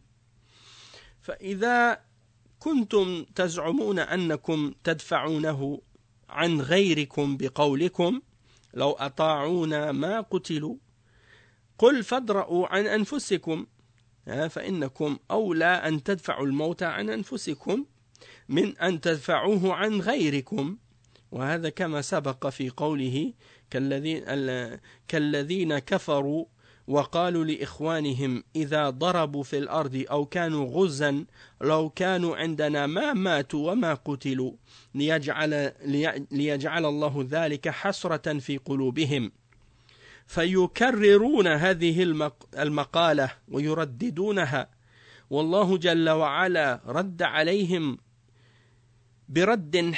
فإذا كنتم تزعمون أنكم تدفعونه عن غيركم بقولكم لو أطاعونا ما قتلوا قل فادرؤوا عن أنفسكم فإنكم أولى أن تدفعوا الموت عن أنفسكم من أن تدفعوه عن غيركم وهذا كما سبق في قوله كالذين كفروا وقالوا لإخوانهم إذا ضربوا في الأرض أو كانوا غزا لو كانوا عندنا ما ماتوا وما قتلوا ليجعل الله ذلك حسرة في قلوبهم فيكررون هذه المقالة ويرددونها والله جل وعلا رد عليهم برد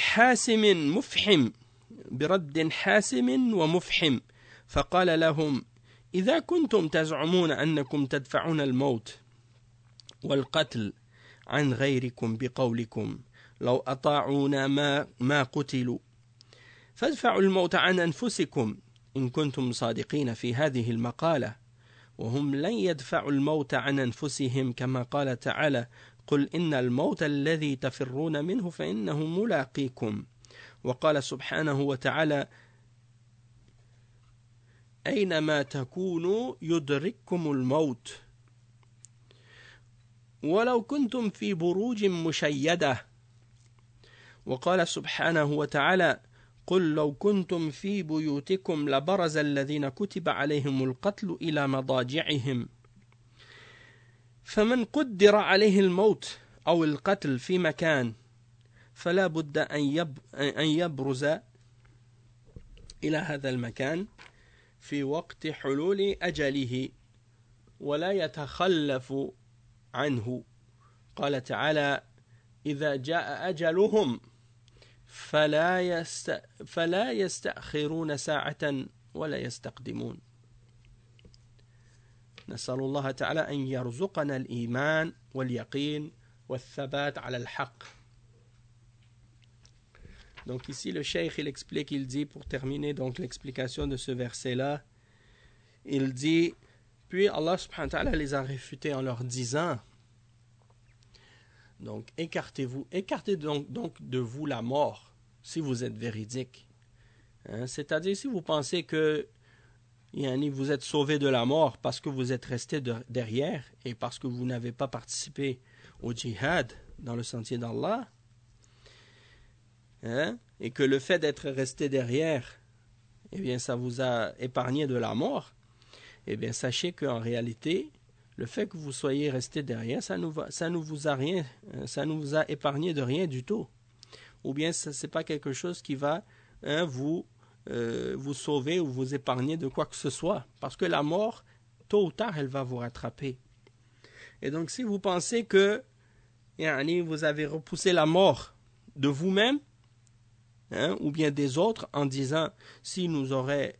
حاسم ومفحم فقال لهم إذا كنتم تزعمون أنكم تدفعون الموت والقتل عن غيركم بقولكم لو أطاعونا ما قتلوا فادفعوا الموت عن أنفسكم إن كنتم صادقين في هذه المقالة وهم لن يدفعوا الموت عن أنفسهم كما قال تعالى قل إن الموت الذي تفرون منه فإنه ملاقيكم وقال سبحانه وتعالى أينما تكونوا يدرككم الموت ولو كنتم في بروج مشيدة وقال سبحانه وتعالى قل لو كنتم في بيوتكم لبرز الذين كتب عليهم القتل إلى مضاجعهم فمن قدر عليه الموت أو القتل في مكان فلا بد أن يبرز إلى هذا المكان في وقت حلول أجله ولا يتخلف عنه قال تعالى إذا جاء أجلهم فلا يستأخرون ساعة ولا يستقدمون نسأل الله تعالى أن يرزقنا الإيمان واليقين والثبات على الحق. Donc ici le cheikh il explique, il dit pour terminer donc l'explication de ce verset là, il dit puis Allah subhanahu wa ta'ala les a réfutés en leur disant donc écartez donc de vous la mort si vous êtes véridique, hein? C'est-à-dire si vous pensez que vous êtes sauvé de la mort parce que vous êtes resté derrière et parce que vous n'avez pas participé au djihad dans le sentier d'Allah, hein? Et que le fait d'être resté derrière, eh bien, ça vous a épargné de la mort, eh bien, sachez qu'en réalité, le fait que vous soyez resté derrière, ça ne vous a épargné de rien du tout. Ou bien, ce n'est pas quelque chose qui va vous sauver ou vous épargner de quoi que ce soit. Parce que la mort, tôt ou tard, elle va vous rattraper. Et donc, si vous pensez que vous avez repoussé la mort de vous-même, ou bien des autres, en disant s'ils nous auraient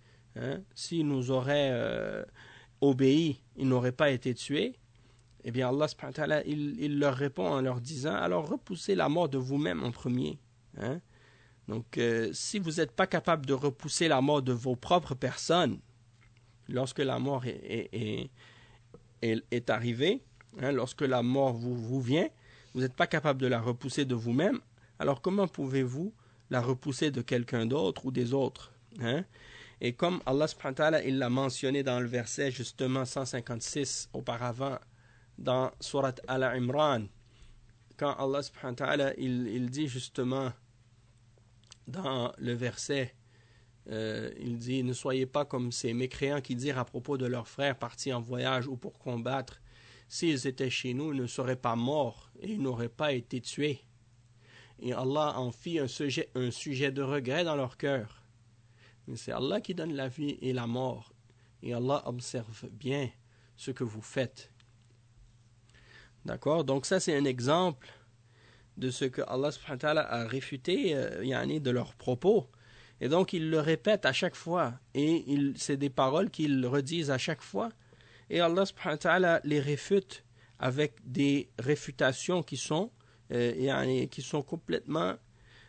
obéi, ils n'auraient pas été tués, eh bien Allah subhanahu wa ta'ala, il leur répond en leur disant alors repoussez la mort de vous-même en premier. Donc si vous n'êtes pas capable de repousser la mort de vos propres personnes lorsque la mort est arrivée, lorsque la mort vous vient, vous n'êtes pas capable de la repousser de vous-même, alors comment pouvez-vous la repousser de quelqu'un d'autre ou des autres, Et comme Allah subhanahu wa ta'ala, il l'a mentionné dans le verset justement 156 auparavant dans Surat Al-Imran, quand Allah subhanahu wa ta'ala, il dit justement dans le verset, il dit ne soyez pas comme ces mécréants qui dirent à propos de leurs frères partis en voyage ou pour combattre, s'ils étaient chez nous, ils ne seraient pas morts et ils n'auraient pas été tués. Et Allah en fit un sujet de regret dans leur cœur. Mais c'est Allah qui donne la vie et la mort. Et Allah observe bien ce que vous faites. D'accord? Donc ça c'est un exemple de ce que Allah subhanahu wa ta'ala a réfuté de leurs propos. Et donc ils le répètent à chaque fois. Et c'est des paroles qu'ils redisent à chaque fois. Et Allah subhanahu wa ta'ala les réfute avec des réfutations qui sont complètement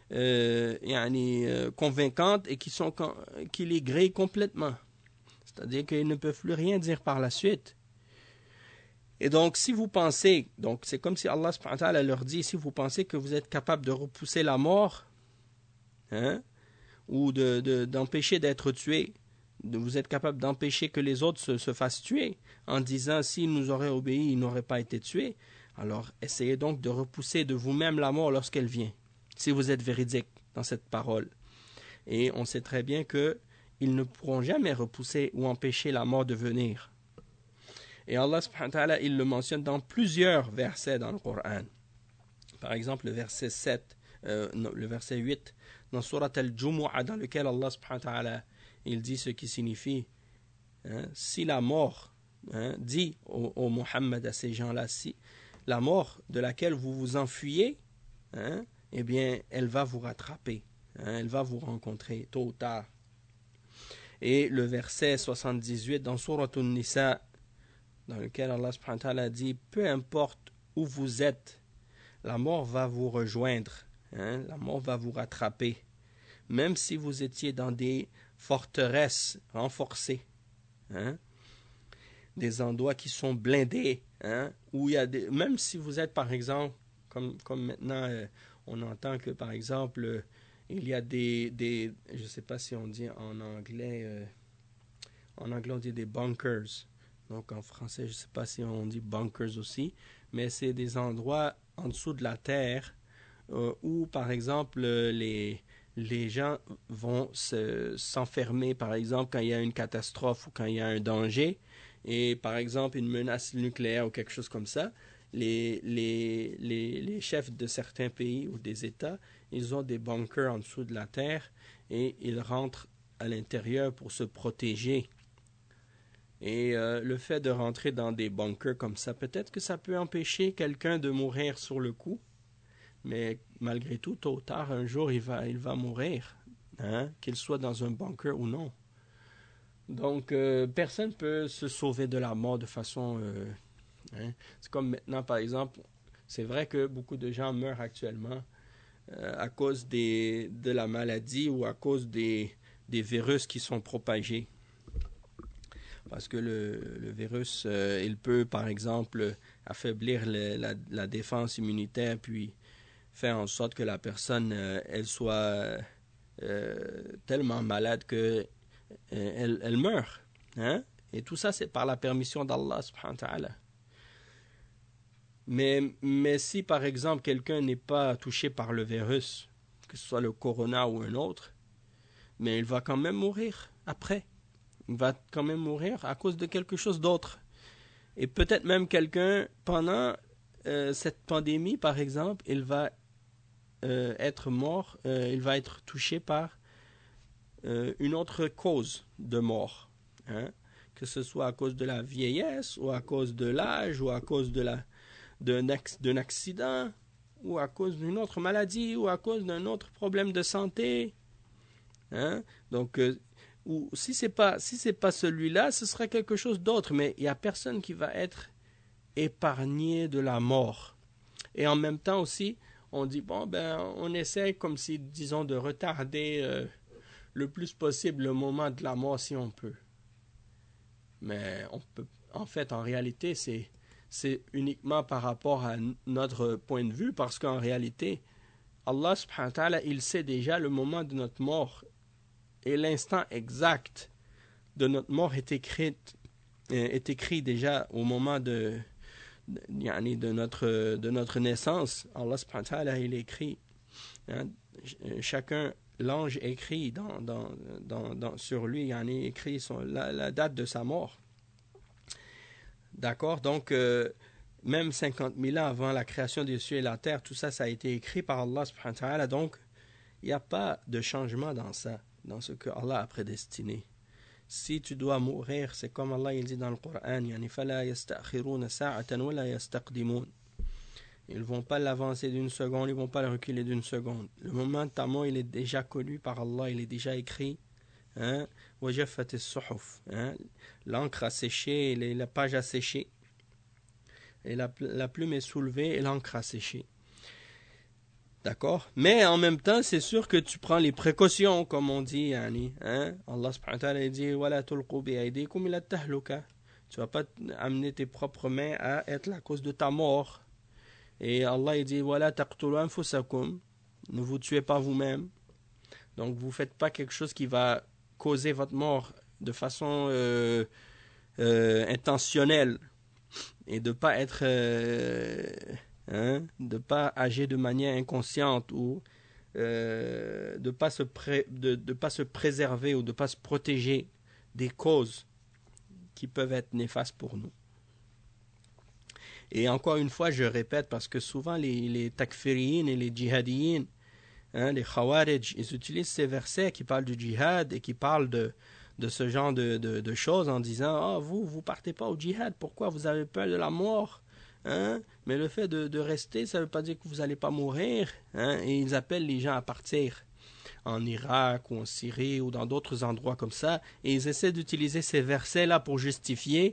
convaincantes et qui les grillent complètement. C'est-à-dire qu'ils ne peuvent plus rien dire par la suite. Et donc, si vous pensez, donc c'est comme si Allah subhanahu wa ta'ala leur dit, si vous pensez que vous êtes capable de repousser la mort, ou d'empêcher d'être tué, vous êtes capable d'empêcher que les autres se fassent tuer, en disant s'ils nous auraient obéi, ils n'auraient pas été tués, alors essayez donc de repousser de vous-même la mort lorsqu'elle vient, si vous êtes véridique dans cette parole. Et on sait très bien qu'ils ne pourront jamais repousser ou empêcher la mort de venir. Et Allah subhanahu wa ta'ala, il le mentionne dans plusieurs versets dans le Coran. Par exemple, le verset 8 dans Surat Al-Jumu'ah, dans lequel Allah subhanahu wa ta'ala, il dit ce qui signifie si la mort, dit au Muhammad à ces gens-là, si la mort de laquelle vous vous enfuyez, eh bien, elle va vous rattraper, elle va vous rencontrer tôt ou tard. Et le verset 78 dans Surat An-Nisa, dans lequel Allah subhanahu wa ta'ala dit peu importe où vous êtes, la mort va vous rejoindre, la mort va vous rattraper, même si vous étiez dans des forteresses renforcées. des endroits qui sont blindés, hein, où il y a même si vous êtes par exemple, comme maintenant on entend que par exemple il y a je ne sais pas si on dit en anglais on dit des bunkers, donc en français je ne sais pas si on dit bunkers aussi, mais c'est des endroits en dessous de la terre où par exemple les gens vont s'enfermer, par exemple, quand il y a une catastrophe ou quand il y a un danger, et par exemple une menace nucléaire ou quelque chose comme ça, les chefs de certains pays ou des États, ils ont des bunkers en dessous de la terre et ils rentrent à l'intérieur pour se protéger. Et le fait de rentrer dans des bunkers comme ça, peut-être que ça peut empêcher quelqu'un de mourir sur le coup, mais malgré tout, tôt ou tard, un jour, il va mourir, hein, qu'il soit dans un bunker ou non. Donc, personne ne peut se sauver de la mort de façon... hein. C'est comme maintenant, par exemple, c'est vrai que beaucoup de gens meurent actuellement à cause de la maladie ou à cause des virus qui sont propagés. Parce que le virus, il peut, par exemple, affaiblir la défense immunitaire, puis faire en sorte que la personne elle soit tellement malade que elle meurt, hein? Et tout ça c'est par la permission d'Allah subhanahu wa ta'ala. Mais si par exemple quelqu'un n'est pas touché par le virus, que ce soit le corona ou un autre, mais il va quand même mourir après. Il va quand même mourir à cause de quelque chose d'autre. Et peut-être même quelqu'un pendant cette pandémie par exemple, il va être mort, il va être touché par une autre cause de mort, hein? Que ce soit à cause de la vieillesse ou à cause de l'âge ou à cause d'un accident ou à cause d'une autre maladie ou à cause d'un autre problème de santé, hein? Donc ou si c'est pas celui-là, ce sera quelque chose d'autre, mais il n'y a personne qui va être épargné de la mort. Et en même temps aussi, on dit, bon, ben, on essaie comme si, disons, de retarder le plus possible le moment de la mort si on peut. Mais on peut, en fait, en réalité, c'est uniquement par rapport à notre point de vue, parce qu'en réalité, Allah subhanahu wa ta'ala, il sait déjà le moment de notre mort. Et l'instant exact de notre mort est écrit déjà au moment de notre naissance. Allah subhanahu wa ta'ala, il écrit, hein, chacun, l'ange écrit sur lui, il écrit la date de sa mort. D'accord? Donc, même 50 000 ans avant la création des cieux et la terre, tout ça, ça a été écrit par Allah subhanahu wa ta'ala. Donc, il n'y a pas de changement dans ça, dans ce que Allah a prédestiné. Si tu dois mourir, c'est comme Allah il dit dans le Coran, فَلَا يَسْتَأْخِرُونَ سَاعَةً وَلَا يَسْتَقْدِمُونَ. Ils ne vont pas l'avancer d'une seconde, ils ne vont pas le reculer d'une seconde. Le moment de ta mort, il est déjà connu par Allah, il est déjà écrit. Hein? وَجَفَّتِ الصُّحُفُ. Hein? L'encre a séché, la page a séché. Et la plume est soulevée et l'encre a séché. D'accord? Mais en même temps, c'est sûr que tu prends les précautions, comme on dit, hein? Allah subhanahu wa ta'ala dit وَلَا تُلْقُوا بِأَيْدِيكُمْ إِلَى التَّهْلُكَةِ. Tu ne vas pas amener tes propres mains à être la cause de ta mort. Et Allah il dit وَلَا تَقْتُلُوا أَنفُسَكُمْ. Ne vous tuez pas vous-même. Donc vous ne faites pas quelque chose qui va causer votre mort de façon intentionnelle et de ne pas être... de pas agir de manière inconsciente ou de pas se préserver ou de pas se protéger des causes qui peuvent être néfastes pour nous. Et encore une fois, je répète, parce que souvent les takfiriyin et les djihadiyin, les khawarij, ils utilisent ces versets qui parlent du djihad et qui parlent de ce genre de choses en disant « vous partez pas au djihad, pourquoi vous avez peur de la mort ?» Hein? Mais le fait de rester, ça ne veut pas dire que vous n'allez pas mourir. Hein? Et ils appellent les gens à partir en Irak ou en Syrie ou dans d'autres endroits comme ça. Et ils essaient d'utiliser ces versets-là pour justifier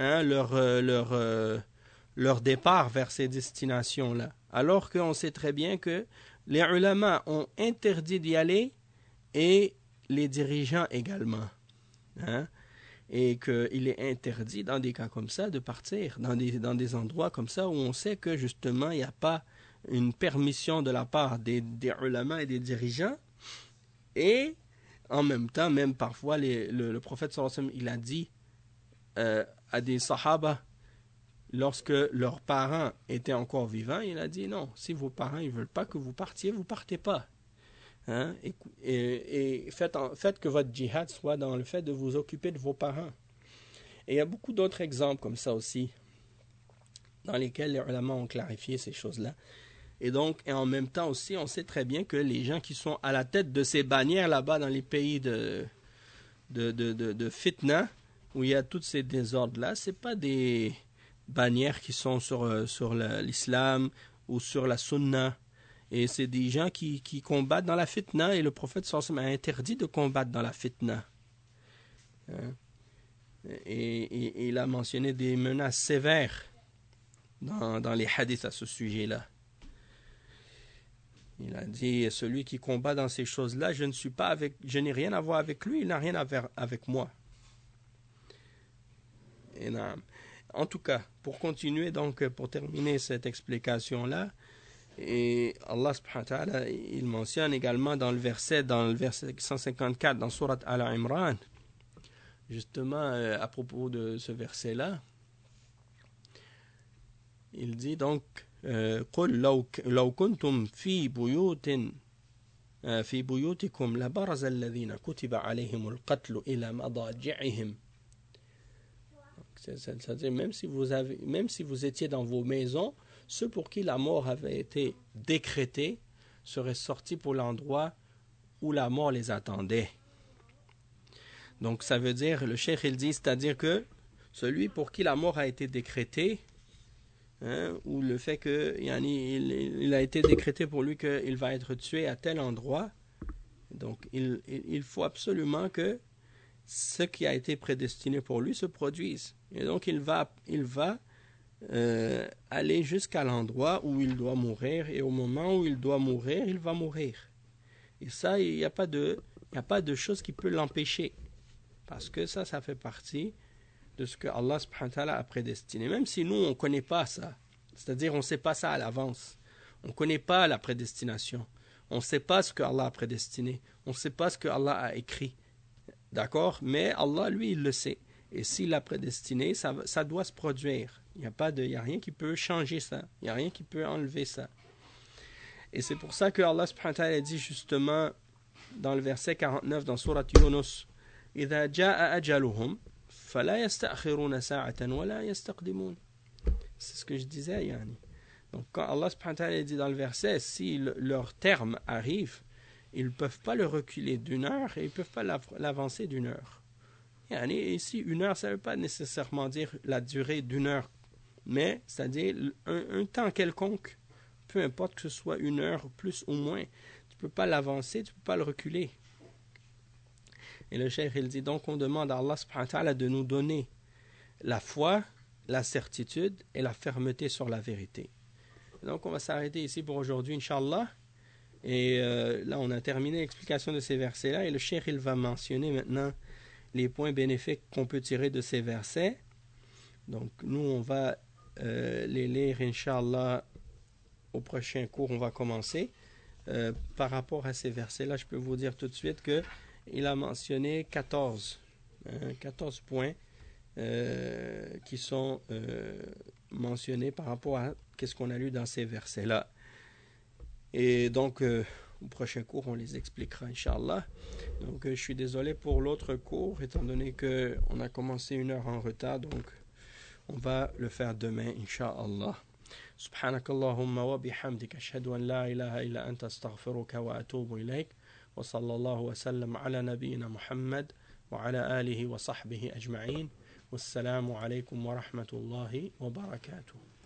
leur départ vers ces destinations-là. Alors qu'on sait très bien que les ulama ont interdit d'y aller et les dirigeants également. Hein? et qu'il est interdit dans des cas comme ça de partir dans des endroits comme ça où on sait que justement il n'y a pas une permission de la part des ulama et des dirigeants. Et en même temps, même parfois le prophète sallallahu alayhi wa sallam, il a dit à des sahaba, lorsque leurs parents étaient encore vivants, il a dit non, si vos parents ne veulent pas que vous partiez, vous ne partez pas. Hein? Et faites que votre djihad soit dans le fait de vous occuper de vos parents. Et il y a beaucoup d'autres exemples comme ça aussi, dans lesquels les ulama ont clarifié ces choses-là. Et donc, et en même temps aussi, on sait très bien que les gens qui sont à la tête de ces bannières là-bas dans les pays de fitna, où il y a tous ces désordres-là, ce n'est pas des bannières qui sont sur l'islam ou sur la sunna. Et c'est des gens qui combattent dans la fitna, et le prophète sallallahu alayhi wa sallam a interdit de combattre dans la fitna. Hein? Et il a mentionné des menaces sévères dans les hadiths à ce sujet-là. Il a dit, celui qui combat dans ces choses-là, je n'ai rien à voir avec lui, il n'a rien à voir avec moi. Et en tout cas, pour continuer, donc, pour terminer cette explication-là, et Allah subhanahu wa ta'ala, il mentionne également dans le verset 154 dans Surat Al-Imran, justement à propos de ce verset-là, il dit donc قل لو كنتم في بيوتكم لبرز الذين كتب عليهم القتل إلى مضاجعهم. C'est-à-dire même si vous étiez dans vos maisons, ceux pour qui la mort avait été décrétée seraient sortis pour l'endroit où la mort les attendait. Donc ça veut dire, le cheikh il dit, c'est-à-dire que celui pour qui la mort a été décrétée, ou le fait que il a été décrété pour lui qu'il va être tué à tel endroit, donc il faut absolument que ce qui a été prédestiné pour lui se produise. Et donc il va aller jusqu'à l'endroit où il doit mourir, et au moment où il doit mourir, il va mourir. Et ça, il n'y a pas de chose qui peut l'empêcher, parce que ça fait partie de ce que Allah subhanahu wa ta'ala a prédestiné. Même si nous, on ne connaît pas ça, c'est-à-dire on ne sait pas ça à l'avance, on ne connaît pas la prédestination, on ne sait pas ce que Allah a prédestiné, on ne sait pas ce que Allah a écrit, d'accord? Mais Allah, lui, il le sait. Et s'il l'a prédestiné, ça doit se produire. Il n'y a rien qui peut changer ça. Il n'y a rien qui peut enlever ça. Et c'est pour ça que Allah subhanahu wa ta'ala dit justement dans le verset 49 dans Surat Yunus, إِذَا جَاءَ أَجَلُهُمْ فَلَا يَسْتَأْخِرُونَ سَاعَةً وَلَا يَسْتَقْدِمُونَ. C'est ce que je disais, Yani. Donc quand Allah subhanahu wa ta'ala dit dans le verset, si leur terme arrive, ils ne peuvent pas le reculer d'une heure et ils ne peuvent pas l'avancer d'une heure. Et ici, une heure, ça ne veut pas nécessairement dire la durée d'une heure, mais c'est-à-dire un temps quelconque, peu importe que ce soit une heure, plus ou moins. Tu ne peux pas l'avancer, tu ne peux pas le reculer. Et le cheikh, il dit donc, on demande à Allah subhanahu wa ta'ala de nous donner la foi, la certitude et la fermeté sur la vérité. Donc, on va s'arrêter ici pour aujourd'hui, Inch'Allah. Et là, on a terminé l'explication de ces versets-là. Et le cheikh, il va mentionner maintenant les points bénéfiques qu'on peut tirer de ces versets. Donc, nous, on va les lire, Inch'Allah, au prochain cours. On va commencer. Par rapport à ces versets-là, je peux vous dire tout de suite qu'il a mentionné 14 points qui sont mentionnés par rapport à ce qu'on a lu dans ces versets-là. Et donc, au prochain cours, on les expliquera, Inch'Allah. Donc, je suis désolé pour l'autre cours, étant donné qu'on a commencé 1 heure en retard. Donc, on va le faire demain, Inch'Allah. سبحانك اللهم وبحمدك أشهد أن لا إله إلا أنت أستغفرك وأتوب إليك وصلى الله وسلم على نبينا محمد وعلى آله وصحبه أجمعين والسلام عليكم ورحمة الله وبركاته.